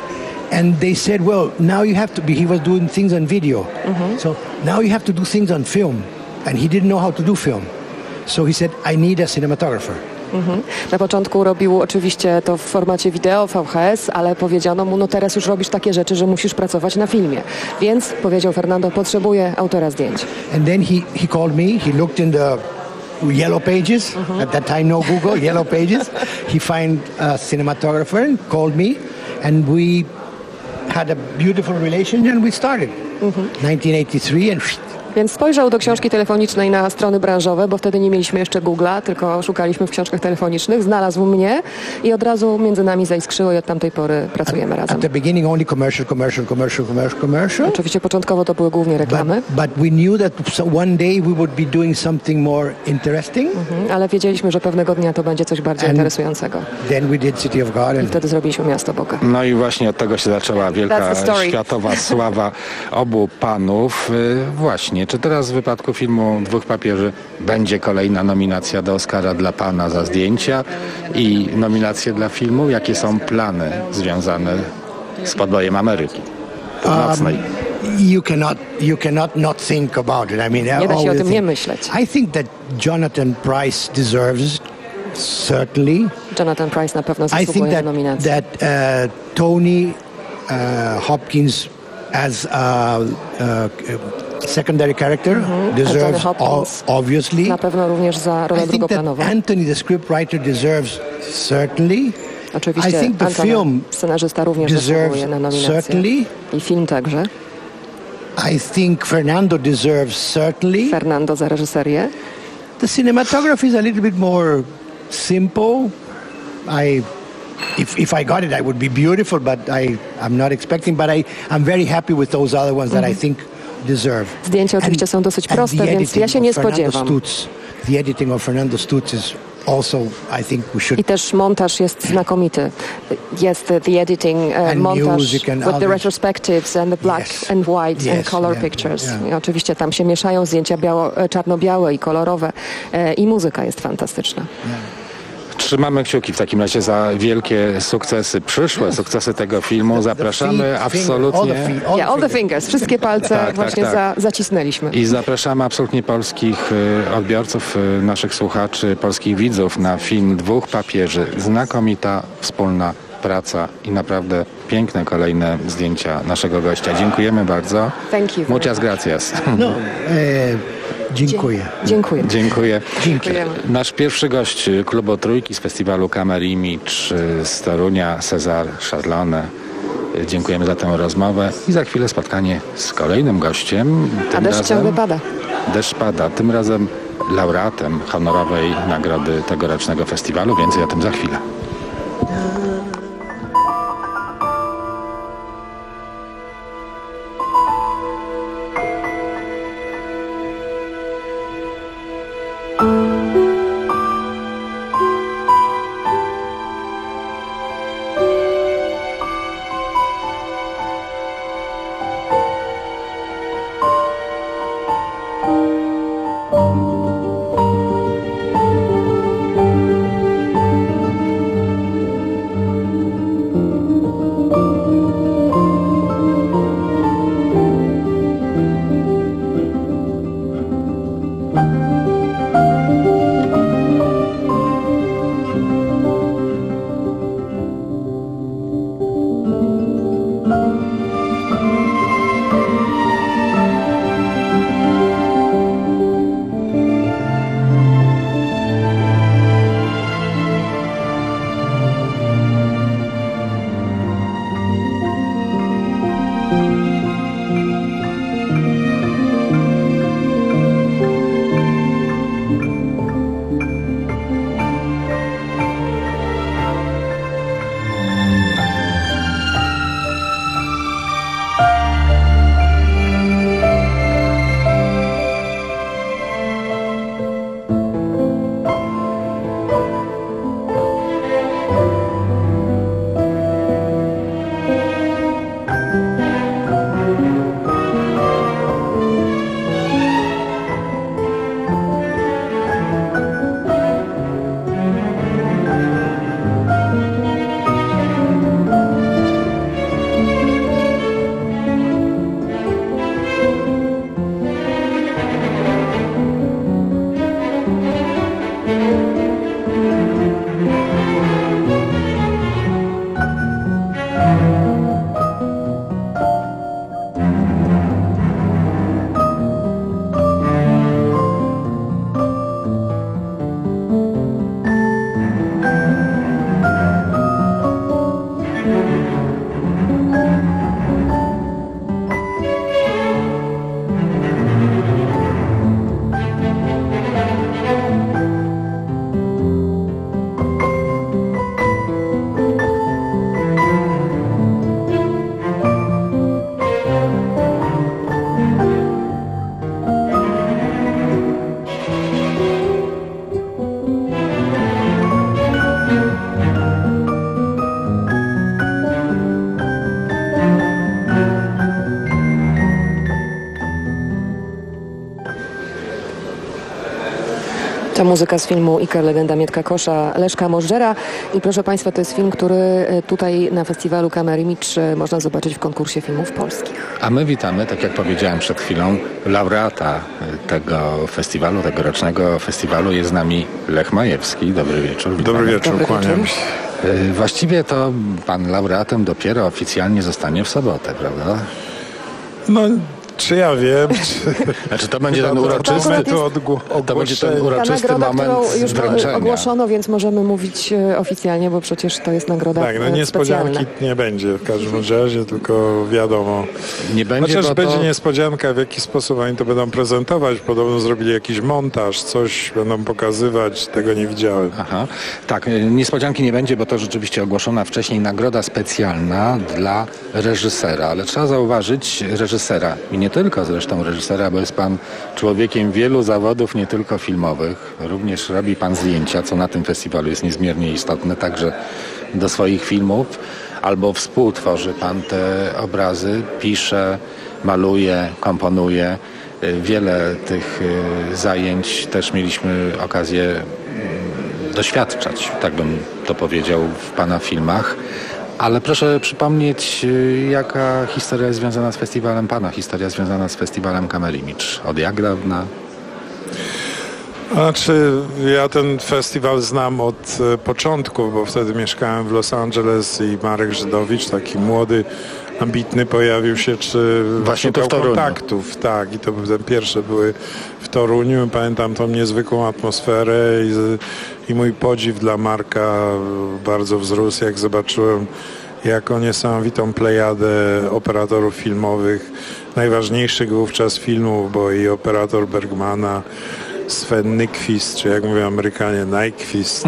and they said, well, now you have to be, he was doing things on video. So now you have to do things on film. And he didn't know how to do film. So he said, I need a cinematographer. Mhm. Na początku robił oczywiście to w formacie wideo, V H S, ale powiedziano mu, no teraz już robisz takie rzeczy, że musisz pracować na filmie. Więc powiedział Fernando, potrzebuję autora zdjęć. And then he, he called me, he looked in the yellow pages, at that time no Google, yellow pages. He found a cinematographer and called me, and we had a beautiful relationship and we started. nineteen eighty-three and Więc spojrzał do książki telefonicznej na strony branżowe, bo wtedy nie mieliśmy jeszcze Google'a, tylko szukaliśmy w książkach telefonicznych, znalazł mnie i od razu między nami zaiskrzyło i od tamtej pory pracujemy razem. at the beginning only commercial, commercial, commercial, commercial, commercial. Oczywiście początkowo to były głównie reklamy, But we knew that so one day we would be doing something more interesting. mhm, ale wiedzieliśmy, że pewnego dnia to będzie coś bardziej And interesującego. Then we did City of God. I And wtedy zrobiliśmy Miasto Boga. No i właśnie od tego się zaczęła That's wielka the story. światowa sława obu panów. Y, Właśnie, czy teraz w wypadku filmu Dwóch papieży będzie kolejna nominacja do Oscara dla pana za zdjęcia i nominacje dla filmu? Jakie są plany związane z podbojem Ameryki Północnej? Um, you cannot you cannot not think about it. I mean, Nie da się o tym nie think, myśleć. I think that Jonathan Pryce deserves certainly. Jonathan Pryce na pewno I think zasługuje na that nominację. that uh, Tony uh, Hopkins as a uh, secondary character Mhm. deserves Anthony Hopkins. o- obviously. Na pewno również za rolę I think that drugoplanową. Anthony, the scriptwriter, deserves certainly. Oczywiście I think the Anthony, film scenarzysta również deserves zasługuje na nominację. certainly. I film także. I think Fernando deserves certainly. Fernando za reżyserię. The cinematography is a little bit more simple. I, if if I got it, I would be beautiful, but I I'm not expecting. But I I'm very happy with those other ones that I Mhm. think deserve. Zdjęcia oczywiście są dosyć proste, the więc editing ja się of nie Fernando spodziewam. Stutz, the editing of Fernando Stutz is also, I think we should. I też montaż jest znakomity. Jest the, the editing, uh, And montaż music and with the others. retrospectives and the black Yes. and white Yes, and color yeah, pictures. yeah. I oczywiście tam się mieszają zdjęcia biało, e, czarno-białe i kolorowe e, i muzyka jest fantastyczna. Trzymamy kciuki w takim razie za wielkie sukcesy, przyszłe sukcesy tego filmu. Zapraszamy absolutnie. Yeah, all the fingers, wszystkie palce Tak, tak, właśnie tak. Za, zacisnęliśmy. I zapraszamy absolutnie polskich y, odbiorców, y, naszych słuchaczy, polskich widzów na film Dwóch papieży. Znakomita wspólna praca i naprawdę piękne kolejne zdjęcia naszego gościa. Dziękujemy bardzo. Thank you. Muchas gracias. No, e, dziękuję. Dziękuję. Dziękuję. Dziękujemy. Nasz pierwszy gość Klubu Trójki z festiwalu Camera Image z Torunia, Cezar Szarlone. Dziękujemy za tę rozmowę i za chwilę spotkanie z kolejnym gościem. A deszcz ciągle pada. Deszcz pada. Tym razem laureatem honorowej nagrody tegorocznego festiwalu. Więcej o tym za chwilę. To muzyka z filmu Iker, legenda Mietka Kosza, Leszka Możdżera. I proszę Państwa, to jest film, który tutaj na festiwalu Camera Image można zobaczyć w konkursie filmów polskich. A my witamy, tak jak powiedziałem przed chwilą, laureata tego festiwalu, tegorocznego festiwalu. Jest z nami Lech Majewski. Dobry wieczór. Witamy. Dobry wieczór, Dobry kłaniam wieczór. się. Właściwie to pan laureatem dopiero oficjalnie zostanie w sobotę, prawda? No, czy ja wiem, czy... Znaczy to będzie ten uroczysty, to, odgło- to będzie ten Ta uroczysty nagroda, moment którą już wręczenia. ogłoszono, więc możemy mówić e, oficjalnie, bo przecież to jest nagroda Tak, no e, niespodzianki specjalna. nie będzie w każdym razie, tylko wiadomo. Nie będzie, Chociaż bo będzie to... niespodzianka, w jaki sposób oni to będą prezentować. Podobno zrobili jakiś montaż, coś będą pokazywać, tego nie widziałem. Aha, tak, niespodzianki nie będzie, bo to rzeczywiście ogłoszona wcześniej nagroda specjalna dla reżysera, ale trzeba zauważyć reżysera i nie tylko zresztą reżysera, bo jest pan człowiekiem wielu zawodów, nie tylko filmowych. Również robi pan zdjęcia, co na tym festiwalu jest niezmiernie istotne, także do swoich filmów, albo współtworzy pan te obrazy, pisze, maluje, komponuje. Wiele tych zajęć też mieliśmy okazję doświadczać, tak bym to powiedział, w pana filmach. Ale proszę przypomnieć, jaka historia jest związana z festiwalem, pana historia związana z festiwalem Camera Image. Od jak dawna? Znaczy, ja ten festiwal znam od e, początku, bo wtedy mieszkałem w Los Angeles i Marek Żydowicz, taki młody, ambitny, pojawił się, czy właśnie to w Toruniu. kontaktów. Tak, i to te pierwsze były w Toruniu. Pamiętam tą niezwykłą atmosferę i, i mój podziw dla Marka bardzo wzrósł, jak zobaczyłem jaką niesamowitą plejadę operatorów filmowych, najważniejszych wówczas filmów, bo i operator Bergmana, Sven Nykvist, czy jak mówią Amerykanie, Nyquist,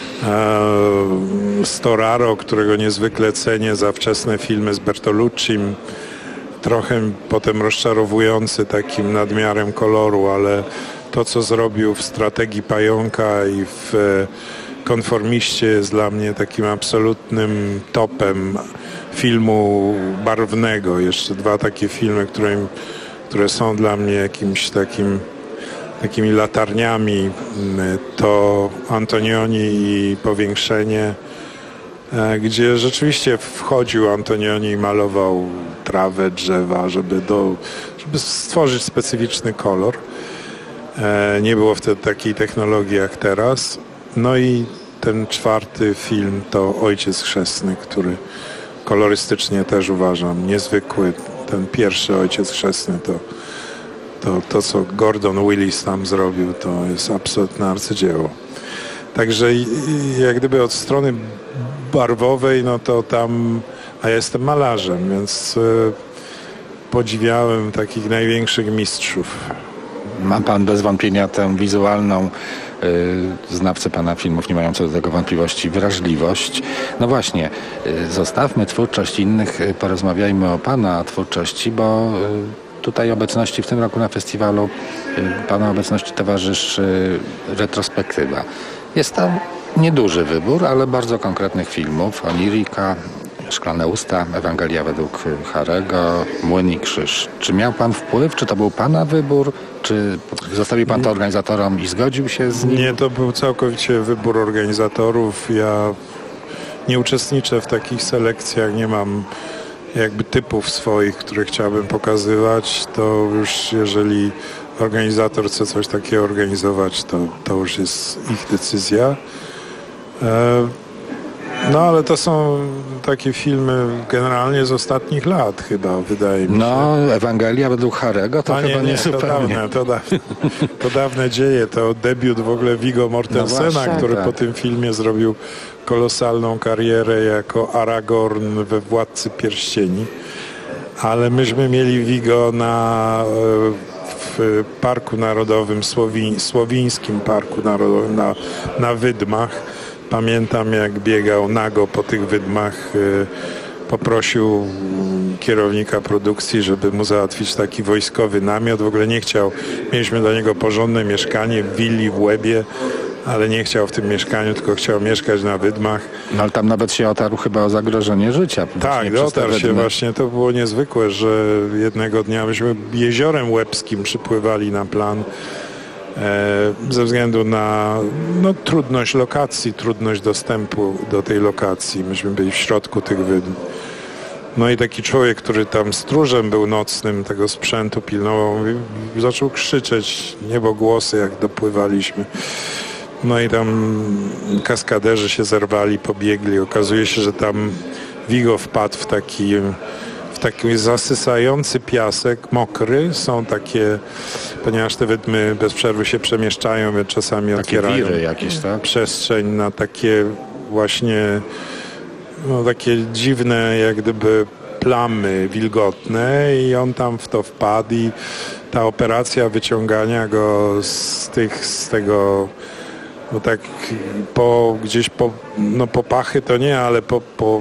Storaro, którego niezwykle cenię za wczesne filmy z Bertoluccim, trochę potem rozczarowujący takim nadmiarem koloru, ale to, co zrobił w Strategii Pająka i w Konformiście, jest dla mnie takim absolutnym topem filmu barwnego. Jeszcze dwa takie filmy, które, które są dla mnie jakimś takim takimi latarniami, to Antonioni i Powiększenie, gdzie rzeczywiście wchodził Antonioni i malował trawę, drzewa, żeby, do, żeby stworzyć specyficzny kolor. Nie było wtedy takiej technologii jak teraz. No i ten czwarty film to Ojciec Chrzestny, który kolorystycznie też uważam niezwykły. Ten pierwszy Ojciec Chrzestny to To, to, co Gordon Willis tam zrobił, to jest absolutne arcydzieło. Także jak gdyby od strony barwowej, no to tam, a ja jestem malarzem, więc y, podziwiałem takich największych mistrzów. Ma pan bez wątpienia tę wizualną, y, znawcy pana filmów nie mają co do tego wątpliwości, wrażliwość. No właśnie, y, zostawmy twórczość innych, y, porozmawiajmy o pana twórczości, bo y, tutaj obecności w tym roku na festiwalu, pana obecności towarzyszy retrospektywa. Jest to nieduży wybór, ale bardzo konkretnych filmów. Onirika, Szklane usta, Ewangelia według Harego, Młyn i krzyż. Czy miał pan wpływ? Czy to był pana wybór? Czy zostawił pan to organizatorom i zgodził się z nim? Nie, to był całkowicie wybór organizatorów. Ja nie uczestniczę w takich selekcjach, nie mam jakby typów swoich, które chciałbym pokazywać, to już jeżeli organizator chce coś takiego organizować, to, to już jest ich decyzja. E, no ale to są takie filmy generalnie z ostatnich lat chyba, wydaje mi się. No, Ewangelia według Harego to A chyba nie, nie, nie to zupełnie. dawne, to, dawne, to dawne dzieje, to debiut w ogóle Viggo Mortensena, No właśnie, który tak. po tym filmie zrobił kolosalną karierę jako Aragorn we Władcy Pierścieni. Ale myśmy mieli Viggo na, w Parku Narodowym, Słowi, Słowińskim Parku Narodowym na, na Wydmach. Pamiętam, jak biegał nago po tych Wydmach. Poprosił kierownika produkcji, żeby mu załatwić taki wojskowy namiot. W ogóle nie chciał. Mieliśmy dla niego porządne mieszkanie w willi w Łebie, ale nie chciał w tym mieszkaniu, tylko chciał mieszkać na Wydmach. No ale tam nawet się otarł chyba o zagrożenie życia. Tak, dotarł się właśnie. To było niezwykłe, że jednego dnia myśmy jeziorem łebskim przypływali na plan ze względu na no, trudność lokacji, trudność dostępu do tej lokacji. Myśmy byli w środku tych wydm. No i taki człowiek, który tam stróżem był nocnym tego sprzętu pilnował, zaczął krzyczeć niebogłosy, jak dopływaliśmy. No i tam kaskaderzy się zerwali, pobiegli. Okazuje się, że tam Vigo wpadł w taki, w taki zasysający piasek, mokry. Są takie, ponieważ te wydmy bez przerwy się przemieszczają, więc czasami takie otwierają wiry jakieś, tak? przestrzeń na takie właśnie no, takie dziwne jak gdyby plamy wilgotne i on tam w to wpadł i ta operacja wyciągania go z tych, z tego no tak po, gdzieś po, no po pachy to nie, ale po, po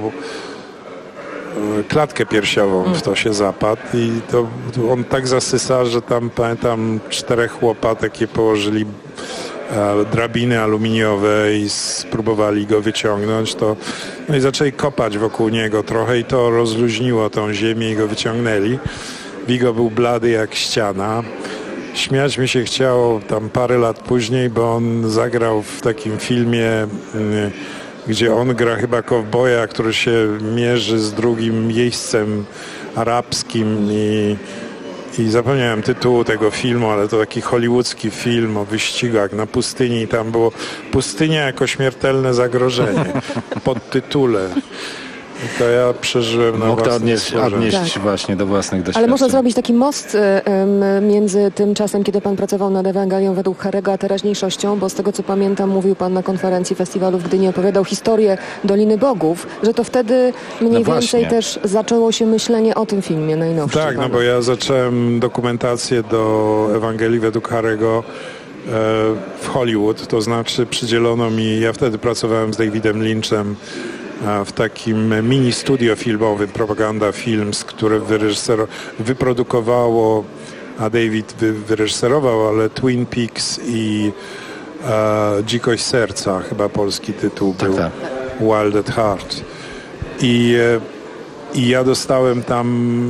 klatkę piersiową w to się zapadł i to, to on tak zasysa, że tam pamiętam czterech chłopa takie położyli e, drabiny aluminiowe i spróbowali go wyciągnąć, to no i zaczęli kopać wokół niego trochę i to rozluźniło tą ziemię i go wyciągnęli. Vigo był blady jak ściana. Śmiać mi się chciało tam parę lat później, bo on zagrał w takim filmie, y, gdzie on gra chyba kowboja, który się mierzy z drugim jeźdźcem arabskim i, i zapomniałem tytułu tego filmu, ale to taki hollywoodzki film o wyścigach na pustyni. Tam było Pustynia jako śmiertelne zagrożenie pod tytule. I to ja przeżyłem na Mógł to własnej odnieść, skórze. odnieść Tak. właśnie do własnych doświadczeń. Ale można zrobić taki most um, między tym czasem, kiedy pan pracował nad Ewangelią według Harego, a teraźniejszością, bo z tego co pamiętam, mówił pan na konferencji festiwalu w Gdyni, opowiadał historię Doliny Bogów, że to wtedy mniej No więcej właśnie. też zaczęło się myślenie o tym filmie najnowszym. Tak, no bo ja zacząłem dokumentację do Ewangelii według Harego e, w Hollywood, to znaczy przydzielono mi, ja wtedy pracowałem z Davidem Lynchem e, w takim mini studio filmowym, Propaganda Films, które wyreżysero- wyprodukowało, a David wy, wyreżyserował, ale Twin Peaks i e, Dzikość Serca, chyba polski tytuł był, tak. Wild at Heart. I e, I ja dostałem tam,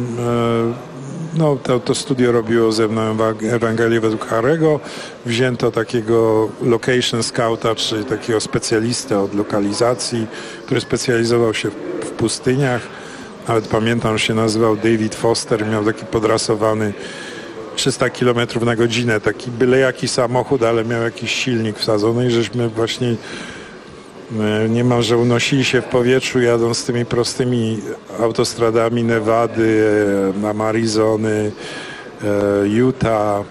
e, no to, to studio robiło ze mną Ewangelię według Harego. Wzięto takiego location scouta, czyli takiego specjalistę od lokalizacji, który specjalizował się w, w pustyniach. Nawet pamiętam, że się nazywał David Foster, miał taki podrasowany trzysta kilometrów na godzinę, taki byle jaki samochód, ale miał jakiś silnik wsadzony i żeśmy właśnie niemalże unosili się w powietrzu, jadąc tymi prostymi autostradami Nevady, Arizony, Utah,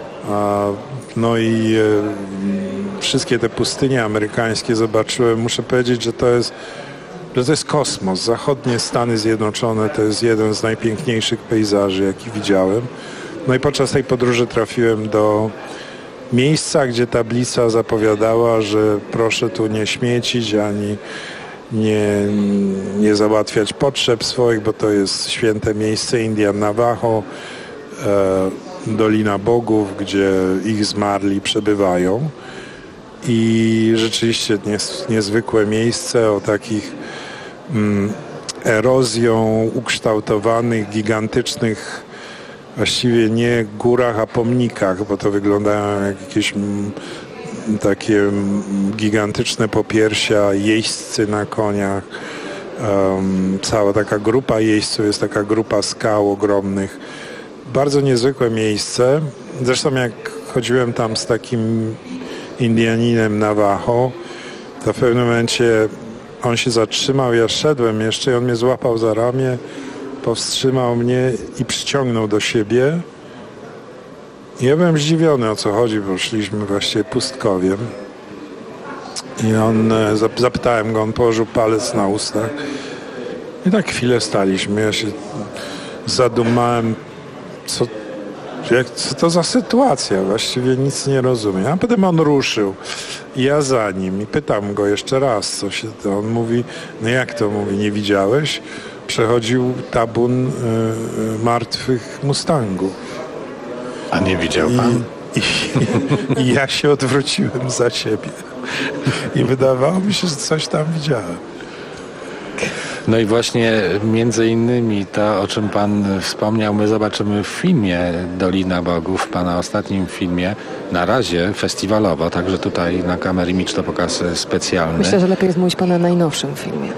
no i wszystkie te pustynie amerykańskie zobaczyłem. Muszę powiedzieć, że to jest, że to jest kosmos. Zachodnie Stany Zjednoczone to jest jeden z najpiękniejszych pejzaży, jaki widziałem. No i podczas tej podróży trafiłem do miejsca, gdzie tablica zapowiadała, że proszę tu nie śmiecić, ani nie, nie załatwiać potrzeb swoich, bo to jest święte miejsce Indian Navajo, e, Dolina Bogów, gdzie ich zmarli przebywają. I rzeczywiście nies, niezwykłe miejsce o takich mm, erozją ukształtowanych, gigantycznych właściwie nie górach, a pomnikach, bo to wyglądają jak jakieś m, takie m, gigantyczne popiersia, jeźdźcy na koniach. Um, cała taka grupa jeźdźców, jest taka grupa skał ogromnych. Bardzo niezwykłe miejsce. Zresztą jak chodziłem tam z takim Indianinem Navajo, to w pewnym momencie on się zatrzymał, ja szedłem jeszcze i on mnie złapał za ramię, powstrzymał mnie i przyciągnął do siebie. I ja byłem zdziwiony, o co chodzi, bo szliśmy właściwie pustkowiem. I on, zapytałem go, on położył palec na ustach. I tak chwilę staliśmy. Ja się zadumałem, co, jak, co to za sytuacja. Właściwie nic nie rozumiem. A potem on ruszył. I ja za nim. I pytam go jeszcze raz, co się to. On mówi, no jak to mówi, nie widziałeś? Przechodził tabun y, y, martwych mustangów. A nie widział pan? I, i, I ja się odwróciłem za siebie. I wydawało mi się, że coś tam widziałem. No i właśnie między innymi to, o czym pan wspomniał, my zobaczymy w filmie Dolina Bogów, pana ostatnim filmie, na razie festiwalowo, także tutaj na Camera Image to pokaz specjalny. Myślę, że lepiej jest mówić pana najnowszym filmie,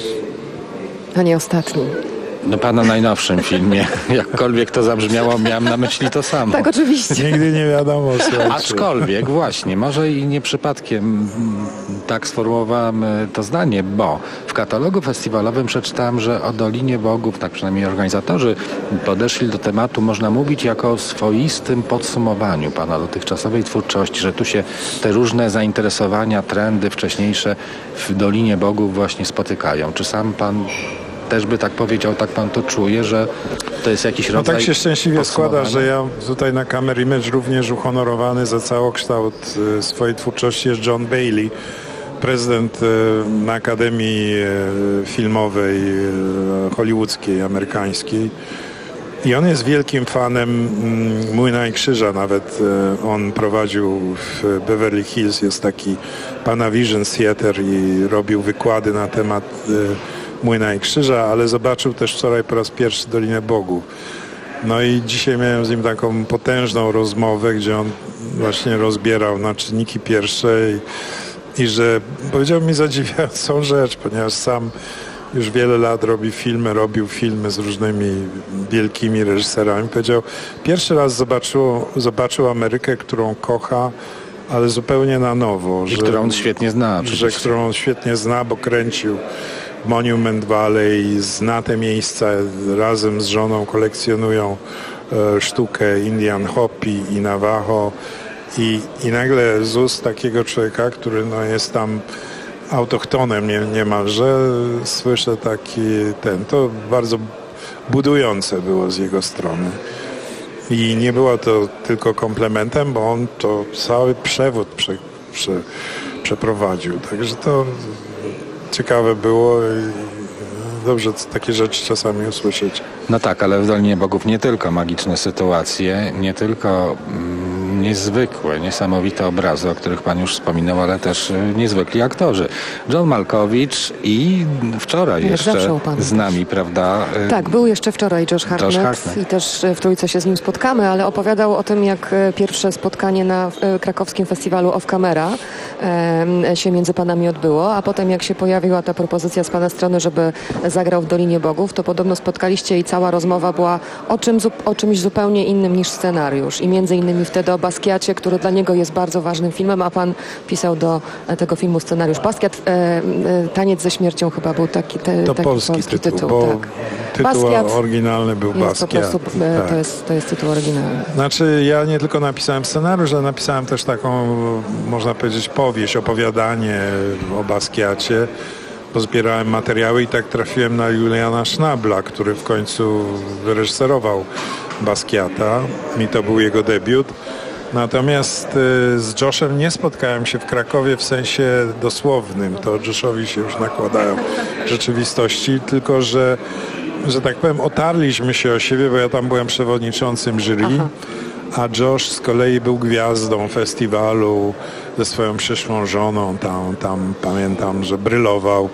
a nie ostatnim. No pana najnowszym filmie, jakkolwiek to zabrzmiało, miałem na myśli to samo. Tak, oczywiście. Nigdy nie wiadomo. Słuchajcie. Aczkolwiek właśnie, może i nie przypadkiem tak sformułowałem to zdanie, bo w katalogu festiwalowym przeczytałem, że o Dolinie Bogów, tak przynajmniej organizatorzy podeszli do tematu, można mówić jako o swoistym podsumowaniu pana dotychczasowej twórczości, że tu się te różne zainteresowania, trendy wcześniejsze w Dolinie Bogów właśnie spotykają. Czy sam pan też by tak powiedział, tak pan to czuje, że to jest jakiś rodzaj... No tak się szczęśliwie składa, że ja tutaj na Camera Image również uhonorowany za całokształt swojej twórczości jest John Bailey, prezydent Akademii Filmowej hollywoodzkiej, amerykańskiej. I on jest wielkim fanem Młyna i Krzyża, nawet on prowadził w Beverly Hills, jest taki Panavision Theater i robił wykłady na temat Młyna i Krzyża, ale zobaczył też wczoraj po raz pierwszy Dolinę Bogów. No i dzisiaj miałem z nim taką potężną rozmowę, gdzie on właśnie rozbierał na czynniki pierwsze i, i że powiedział mi zadziwiającą rzecz, ponieważ sam już wiele lat robi filmy, robił filmy z różnymi wielkimi reżyserami. Powiedział, pierwszy raz zobaczył, zobaczył Amerykę, którą kocha, ale zupełnie na nowo. I że, którą on świetnie zna. Że, którą on świetnie zna, bo kręcił Monument Valley, zna te miejsca, razem z żoną kolekcjonują e, sztukę Indian Hopi i Navajo i, i nagle z ust takiego człowieka, który no, jest tam autochtonem nie, niemalże, słyszę taki ten, to bardzo budujące było z jego strony. I nie było to tylko komplementem, bo on to cały przewód prze, prze, przeprowadził. Także to ciekawe było i dobrze takie rzeczy czasami usłyszeć. No tak, ale w Dolinie Bogów nie tylko magiczne sytuacje, nie tylko mm, niezwykłe, niesamowite obrazy, o których pan już wspominał, ale też y, niezwykli aktorzy. John Malkovich i wczoraj Jak jeszcze z nami, prawda? Y, tak, był jeszcze wczoraj Josh Hartnett, Josh Hartnett i też w Trójce się z nim spotkamy, ale opowiadał o tym, jak pierwsze spotkanie na y, krakowskim festiwalu Off Camera y, się między panami odbyło, a potem jak się pojawiła ta propozycja z pana strony, żeby zagrał w Dolinie Bogów, to podobno spotkaliście i cała rozmowa była o, czym, o czymś zupełnie innym niż scenariusz. I między innymi wtedy o Basquiacie, który dla niego jest bardzo ważnym filmem, a pan pisał do tego filmu scenariusz. Basquiat, e, e, Taniec ze śmiercią chyba był taki, te, to taki polski, polski tytuł. tytuł bo tak. tytuł Basquiat oryginalny był jest Basquiat. Po prostu, e, tak. to, jest, to jest tytuł oryginalny. Znaczy ja nie tylko napisałem scenariusz, ale napisałem też taką, można powiedzieć, powieść, opowiadanie o Basquiacie. Pozbierałem materiały i tak trafiłem na Juliana Schnabla, który w końcu wyreżyserował Basquiata. Mi to był jego debiut. Natomiast y, z Joshem nie spotkałem się w Krakowie w sensie dosłownym. To Joshowi się już nakładają rzeczywistości, tylko że, że tak powiem, otarliśmy się o siebie, bo ja tam byłem przewodniczącym jury, Aha. a Josh z kolei był gwiazdą festiwalu ze swoją przyszłą żoną, tam, tam pamiętam, że brylował.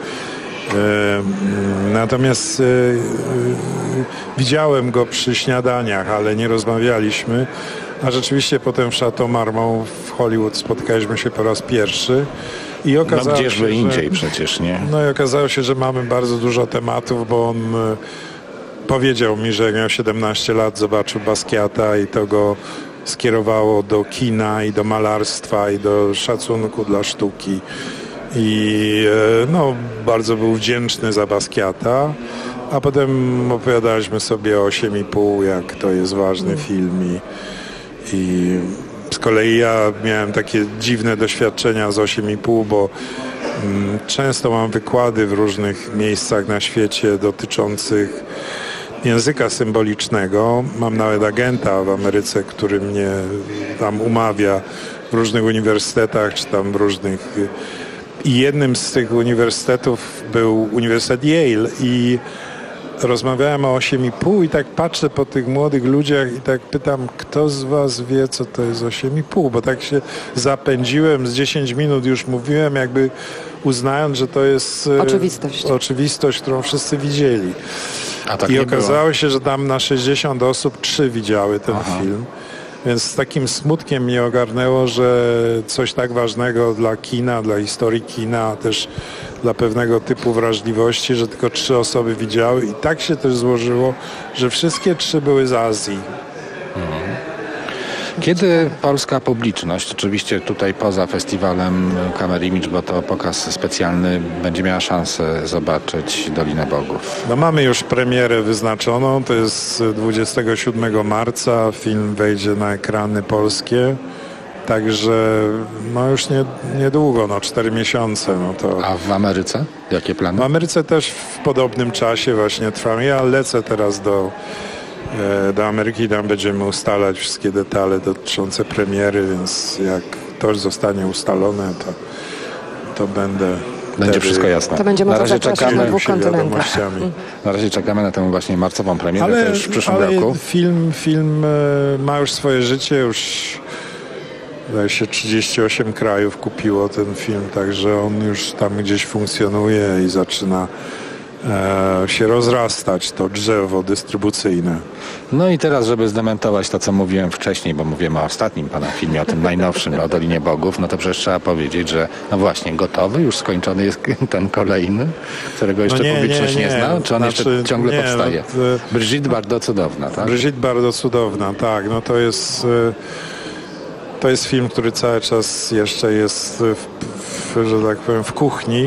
Natomiast widziałem go przy śniadaniach, ale nie rozmawialiśmy, a rzeczywiście potem w Chateau Marmont w Hollywood spotkaliśmy się po raz pierwszy. I okazało no gdzieżby się, indziej że, przecież, nie? No i okazało się, że mamy bardzo dużo tematów, bo on powiedział mi, że jak miał siedemnaście lat, zobaczył Basquiata i to go skierowało do kina i do malarstwa i do szacunku dla sztuki i no, bardzo był wdzięczny za Basquiata, a potem opowiadaliśmy sobie o osiem i pół, jak to jest ważny film i, i z kolei ja miałem takie dziwne doświadczenia z osiem i pół, bo mm, często mam wykłady w różnych miejscach na świecie dotyczących języka symbolicznego. Mam nawet agenta w Ameryce, który mnie tam umawia w różnych uniwersytetach, czy tam w różnych... I jednym z tych uniwersytetów był Uniwersytet Yale i rozmawiałem o osiem i pół i tak patrzę po tych młodych ludziach i tak pytam, kto z was wie, co to jest osiem i pół, bo tak się zapędziłem, z dziesięć minut już mówiłem, jakby uznając, że to jest oczywistość, oczywistość którą wszyscy widzieli. A tak I nie okazało było. się, że tam na sześćdziesiąt osób trzy widziały ten Aha. film. Więc z takim smutkiem mnie ogarnęło, że coś tak ważnego dla kina, dla historii kina, też dla pewnego typu wrażliwości, że tylko trzy osoby widziały i tak się też złożyło, że wszystkie trzy były z Azji. Mhm. Kiedy polska publiczność, oczywiście tutaj poza festiwalem Camera Image, bo to pokaz specjalny, będzie miała szansę zobaczyć Dolinę Bogów? No mamy już premierę wyznaczoną, to jest dwudziestego siódmego marca, film wejdzie na ekrany polskie, także no już nie, niedługo, no cztery miesiące. No to... A w Ameryce? Jakie plany? W Ameryce też w podobnym czasie właśnie trwam. Ja lecę teraz do do Ameryki, tam będziemy ustalać wszystkie detale dotyczące premiery, więc jak to już zostanie ustalone, to, to będę... Będzie wszystko jasne. To będzie można zapraszać na dwóch kontynentach. Na razie czekamy na tę właśnie marcową premierę, ale, to już w przyszłym ale roku. Film, film ma już swoje życie, już wydaje się trzydzieści osiem krajów kupiło ten film, także on już tam gdzieś funkcjonuje i zaczyna e, się rozrastać, to drzewo dystrybucyjne. No i teraz, żeby zdementować to, co mówiłem wcześniej, bo mówiłem o ostatnim pana filmie, o tym najnowszym, o Dolinie Bogów, no to przecież trzeba powiedzieć, że no właśnie, gotowy, już skończony jest ten kolejny, którego jeszcze no nie, publiczność nie, nie, nie. zna, czy on znaczy, jeszcze ciągle nie, powstaje? No, Brigitte Bardot cudowna, tak? Brigitte Bardot cudowna, tak. No to jest... To jest film, który cały czas jeszcze jest, w, w, że tak powiem, w kuchni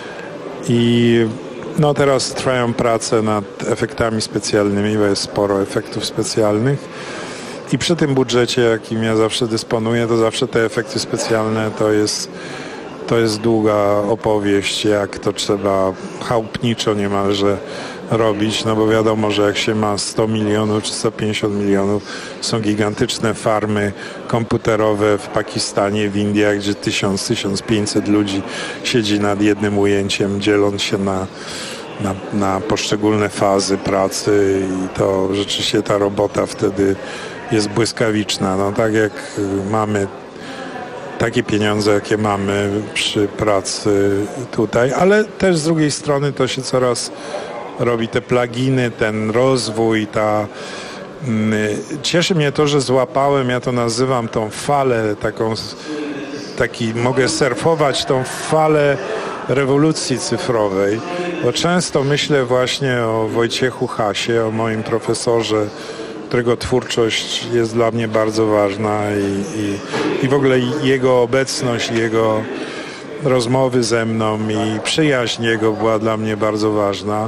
i no teraz trwają prace nad efektami specjalnymi, bo jest sporo efektów specjalnych i przy tym budżecie, jakim ja zawsze dysponuję, to zawsze te efekty specjalne to jest, to jest długa opowieść, jak to trzeba chałupniczo niemalże robić, no bo wiadomo, że jak się ma sto milionów czy sto pięćdziesiąt milionów, są gigantyczne farmy komputerowe w Pakistanie, w Indiach, gdzie tysiąc, tysiąc pięćset ludzi siedzi nad jednym ujęciem, dzieląc się na, na, na poszczególne fazy pracy i to rzeczywiście ta robota wtedy jest błyskawiczna. No tak jak mamy takie pieniądze, jakie mamy przy pracy tutaj, ale też z drugiej strony to się coraz robi, te pluginy, ten rozwój, ta... Cieszy mnie to, że złapałem, ja to nazywam tą falę, taką, taki, mogę surfować tą falę rewolucji cyfrowej, bo często myślę właśnie o Wojciechu Hasie, o moim profesorze, którego twórczość jest dla mnie bardzo ważna i, i, i w ogóle jego obecność, jego rozmowy ze mną i przyjaźń jego była dla mnie bardzo ważna.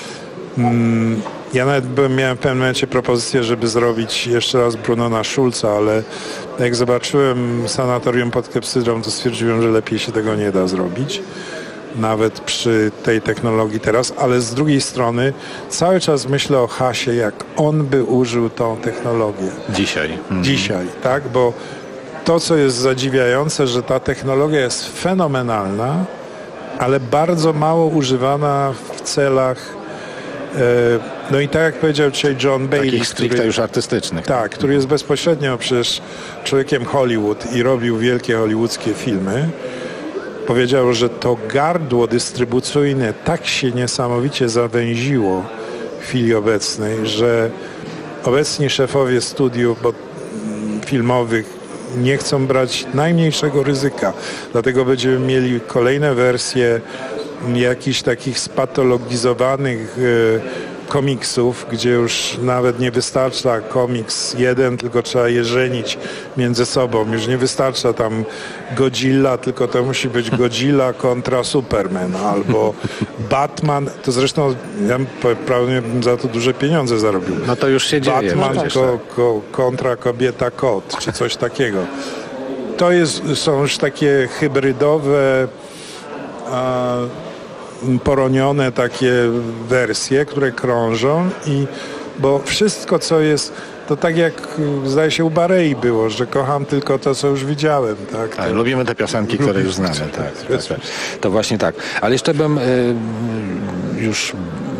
Ja nawet byłem, miałem w pewnym momencie propozycję, żeby zrobić jeszcze raz Brunona Schulza, ale jak zobaczyłem Sanatorium pod Klepsydrą, to stwierdziłem, że lepiej się tego nie da zrobić. Nawet przy tej technologii teraz, ale z drugiej strony cały czas myślę o Hasie, jak on by użył tą technologię. Dzisiaj. Mhm. Dzisiaj, tak? Bo to, co jest zadziwiające, że ta technologia jest fenomenalna, ale bardzo mało używana w celach no i tak jak powiedział dzisiaj John Bailey, takich stricte który, już artystycznych. Tak, który jest bezpośrednio przecież człowiekiem Hollywood i robił wielkie hollywoodzkie filmy, powiedział, że to gardło dystrybucyjne tak się niesamowicie zawęziło w chwili obecnej, że obecni szefowie studiów filmowych nie chcą brać najmniejszego ryzyka. Dlatego będziemy mieli kolejne wersje jakichś takich spatologizowanych e, komiksów, gdzie już nawet nie wystarcza komiks jeden, tylko trzeba je żenić między sobą. Już nie wystarcza tam Godzilla, tylko to musi być Godzilla kontra Superman albo Batman. To zresztą ja prawdopodobnie bym za to duże pieniądze zarobił. No to już się dzieje. Batman ko, ko, kontra kobieta kot, czy coś takiego. To jest, są już takie hybrydowe a, poronione takie wersje, które krążą i bo wszystko, co jest, to tak jak zdaje się u Barei było, że kocham tylko to, co już widziałem. Tak, tak lubimy te piosenki, które już znamy. Tak, tak, tak. To właśnie tak. Ale jeszcze bym y, już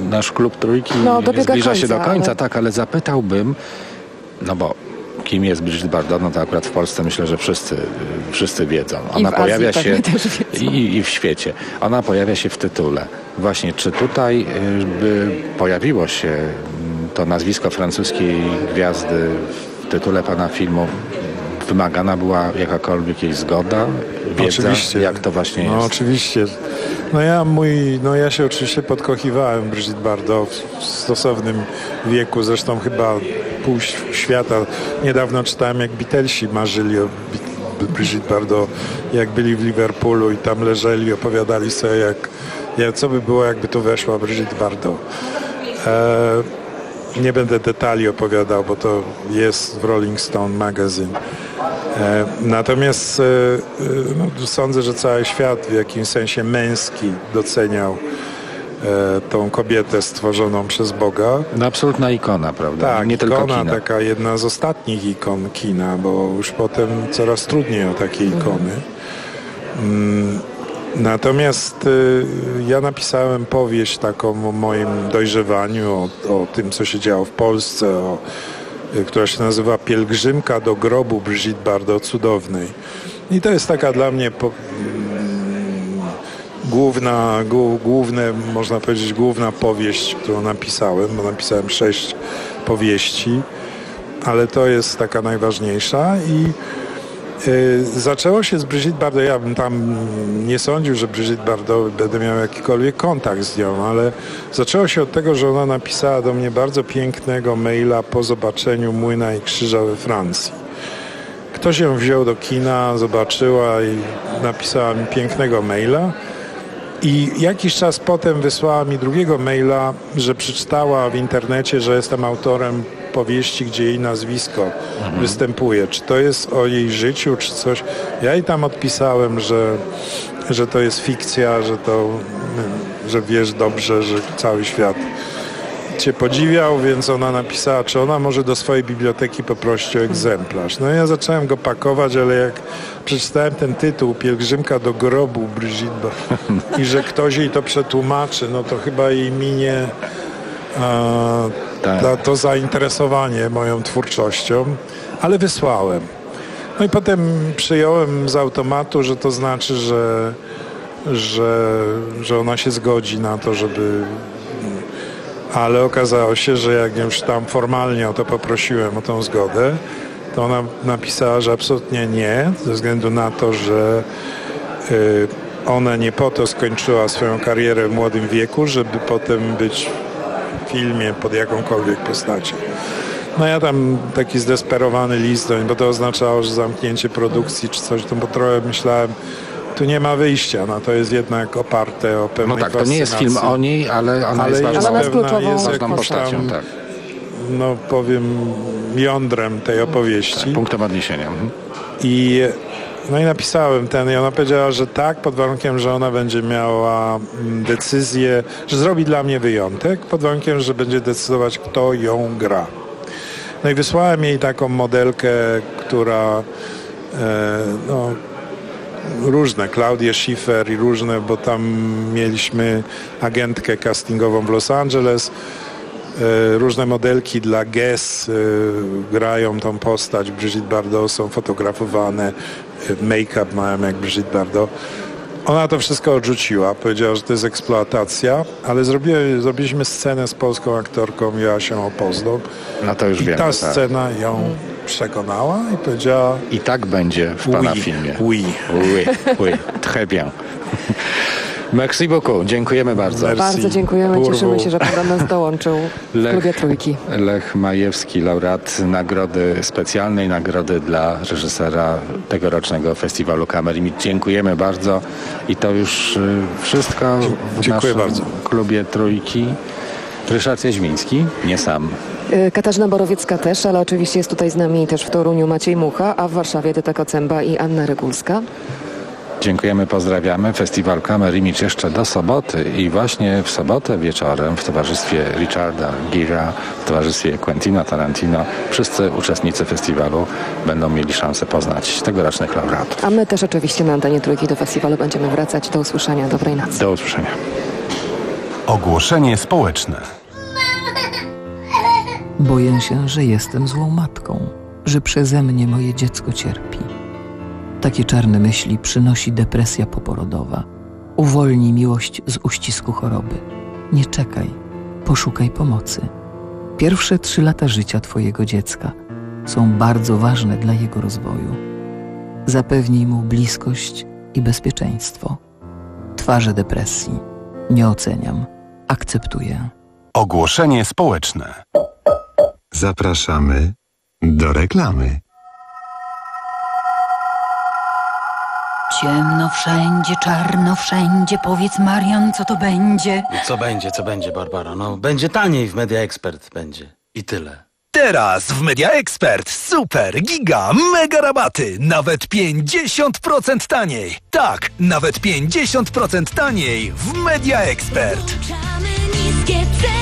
nasz klub Trójki no, zbliża końca, się do końca, ale... tak, ale zapytałbym, no bo kim jest Brigitte Bardot, no to akurat w Polsce myślę, że wszyscy, wszyscy wiedzą. Ona I w pojawia Azji się i, i w świecie. Ona pojawia się w tytule. Właśnie, czy tutaj by pojawiło się to nazwisko francuskiej gwiazdy w tytule pana filmu, wymagana była jakakolwiek jej zgoda, wiedza, oczywiście. Jak to właśnie jest? No oczywiście. No ja mój, no ja się oczywiście podkochiwałem Brigitte Bardot w stosownym wieku, zresztą chyba pół świata. Niedawno czytałem, jak Beatlesi marzyli o Brigitte Bardot, jak byli w Liverpoolu i tam leżeli, opowiadali sobie, jak, jak co by było, jakby tu weszła Brigitte Bardot. E, nie będę detali opowiadał, bo to jest w Rolling Stone Magazine. E, natomiast e, no, sądzę, że cały świat w jakimś sensie męski doceniał e, tą kobietę stworzoną przez Boga. No, absolutna ikona, prawda? Tak, nie ikona, tylko kina. Taka jedna z ostatnich ikon kina, bo już potem coraz trudniej o takie ikony. Mm, natomiast y, ja napisałem powieść taką o moim dojrzewaniu, o, o tym, co się działo w Polsce, o która się nazywa Pielgrzymka do grobu Brigitte Bardot cudownej. I to jest taka dla mnie po, główna, główne, można powiedzieć, główna powieść, którą napisałem, bo napisałem sześć powieści, ale to jest taka najważniejsza i y, zaczęło się z Brigitte Bardot. Ja bym tam nie sądził, że Brigitte Bardot będę miał jakikolwiek kontakt z nią, ale zaczęło się od tego, że ona napisała do mnie bardzo pięknego maila po zobaczeniu Młyna i Krzyża we Francji. Ktoś ją wziął do kina, zobaczyła i napisała mi pięknego maila. I jakiś czas potem wysłała mi drugiego maila, że przeczytała w internecie, że jestem autorem powieści, gdzie jej nazwisko mhm. występuje. Czy to jest o jej życiu, czy coś. Ja jej tam odpisałem, że, że to jest fikcja, że to, że wiesz dobrze, że cały świat cię podziwiał, więc ona napisała, czy ona może do swojej biblioteki poprosić o egzemplarz. No ja zacząłem go pakować, ale jak przeczytałem ten tytuł, Pielgrzymka do grobu Brigitte i że ktoś jej to przetłumaczy, no to chyba jej minie a, tak. ta, to zainteresowanie moją twórczością, ale wysłałem. No i potem przyjąłem z automatu, że to znaczy, że, że, że ona się zgodzi na to, żeby... Ale okazało się, że jak już tam formalnie o to poprosiłem, o tą zgodę, to ona napisała, że absolutnie nie, ze względu na to, że y, ona nie po to skończyła swoją karierę w młodym wieku, żeby potem być w filmie pod jakąkolwiek postacią. No ja tam taki zdesperowany list, bo to oznaczało, że zamknięcie produkcji czy coś, to bo trochę myślałem, tu nie ma wyjścia, no to jest jednak oparte o pewnej No tak, to nie jest film o niej, ale ona ale jest ważną, jest pewna, jest ważną postacią, tam, tak. No powiem, jądrem tej opowieści. Tak, punktem odniesienia. Mhm. I no i napisałem ten i ona powiedziała, że tak, pod warunkiem, że ona będzie miała decyzję, że zrobi dla mnie wyjątek, pod warunkiem, że będzie decydować, kto ją gra. No i wysłałem jej taką modelkę, która e, no różne, Claudię Schiffer i różne, bo tam mieliśmy agentkę castingową w Los Angeles. E, różne modelki dla Guess e, grają tą postać. Brigitte Bardot, są fotografowane. E, make-up mają jak Brigitte Bardot. Ona to wszystko odrzuciła. Powiedziała, że to jest eksploatacja, ale zrobiły, zrobiliśmy scenę z polską aktorką Joasią Opozdą. No to już I wiemy, ta tak. scena ją przekonała i powiedziała... I tak będzie w pana oui, filmie. Oui. Oui, oui. Très bien. Merci beaucoup. Dziękujemy bardzo. Merci. Bardzo dziękujemy. Purwu. Cieszymy się, że pan do nas dołączył w Lech, klubie Trójki. Lech Majewski, laureat nagrody specjalnej, nagrody dla reżysera tegorocznego festiwalu Kamer Image. Dziękujemy bardzo i to już y, wszystko w Dziękuję naszym bardzo. klubie Trójki. Ryszard Jaźwiński, nie sam. Katarzyna Borowiecka też, ale oczywiście jest tutaj z nami też w Toruniu Maciej Mucha, a w Warszawie Edyta Kocemba i Anna Regulska. Dziękujemy, pozdrawiamy. Festiwal Kamer Image jeszcze do soboty i właśnie w sobotę wieczorem w towarzystwie Richarda Gira, w towarzystwie Quentina Tarantino wszyscy uczestnicy festiwalu będą mieli szansę poznać tegorocznych laureatów. A my też oczywiście na antenie Trójki do festiwalu będziemy wracać. Do usłyszenia. Dobrej nocy. Do usłyszenia. Ogłoszenie społeczne. Boję się, że jestem złą matką, że przeze mnie moje dziecko cierpi. Takie czarne myśli przynosi depresja poporodowa. Uwolnij miłość z uścisku choroby. Nie czekaj, poszukaj pomocy. Pierwsze trzy lata życia twojego dziecka są bardzo ważne dla jego rozwoju. Zapewnij mu bliskość i bezpieczeństwo. Twarze depresji nie oceniam, akceptuję. Ogłoszenie społeczne. Zapraszamy do reklamy. Ciemno wszędzie, czarno wszędzie. Powiedz, Marian, co to będzie? Co będzie, co będzie, Barbara? No, będzie taniej w Media Expert, będzie. I tyle. Teraz w Media Expert super, giga, mega rabaty. Nawet pięćdziesiąt procent taniej. Tak, nawet pięćdziesiąt procent taniej w Media Expert. Niskie ceny.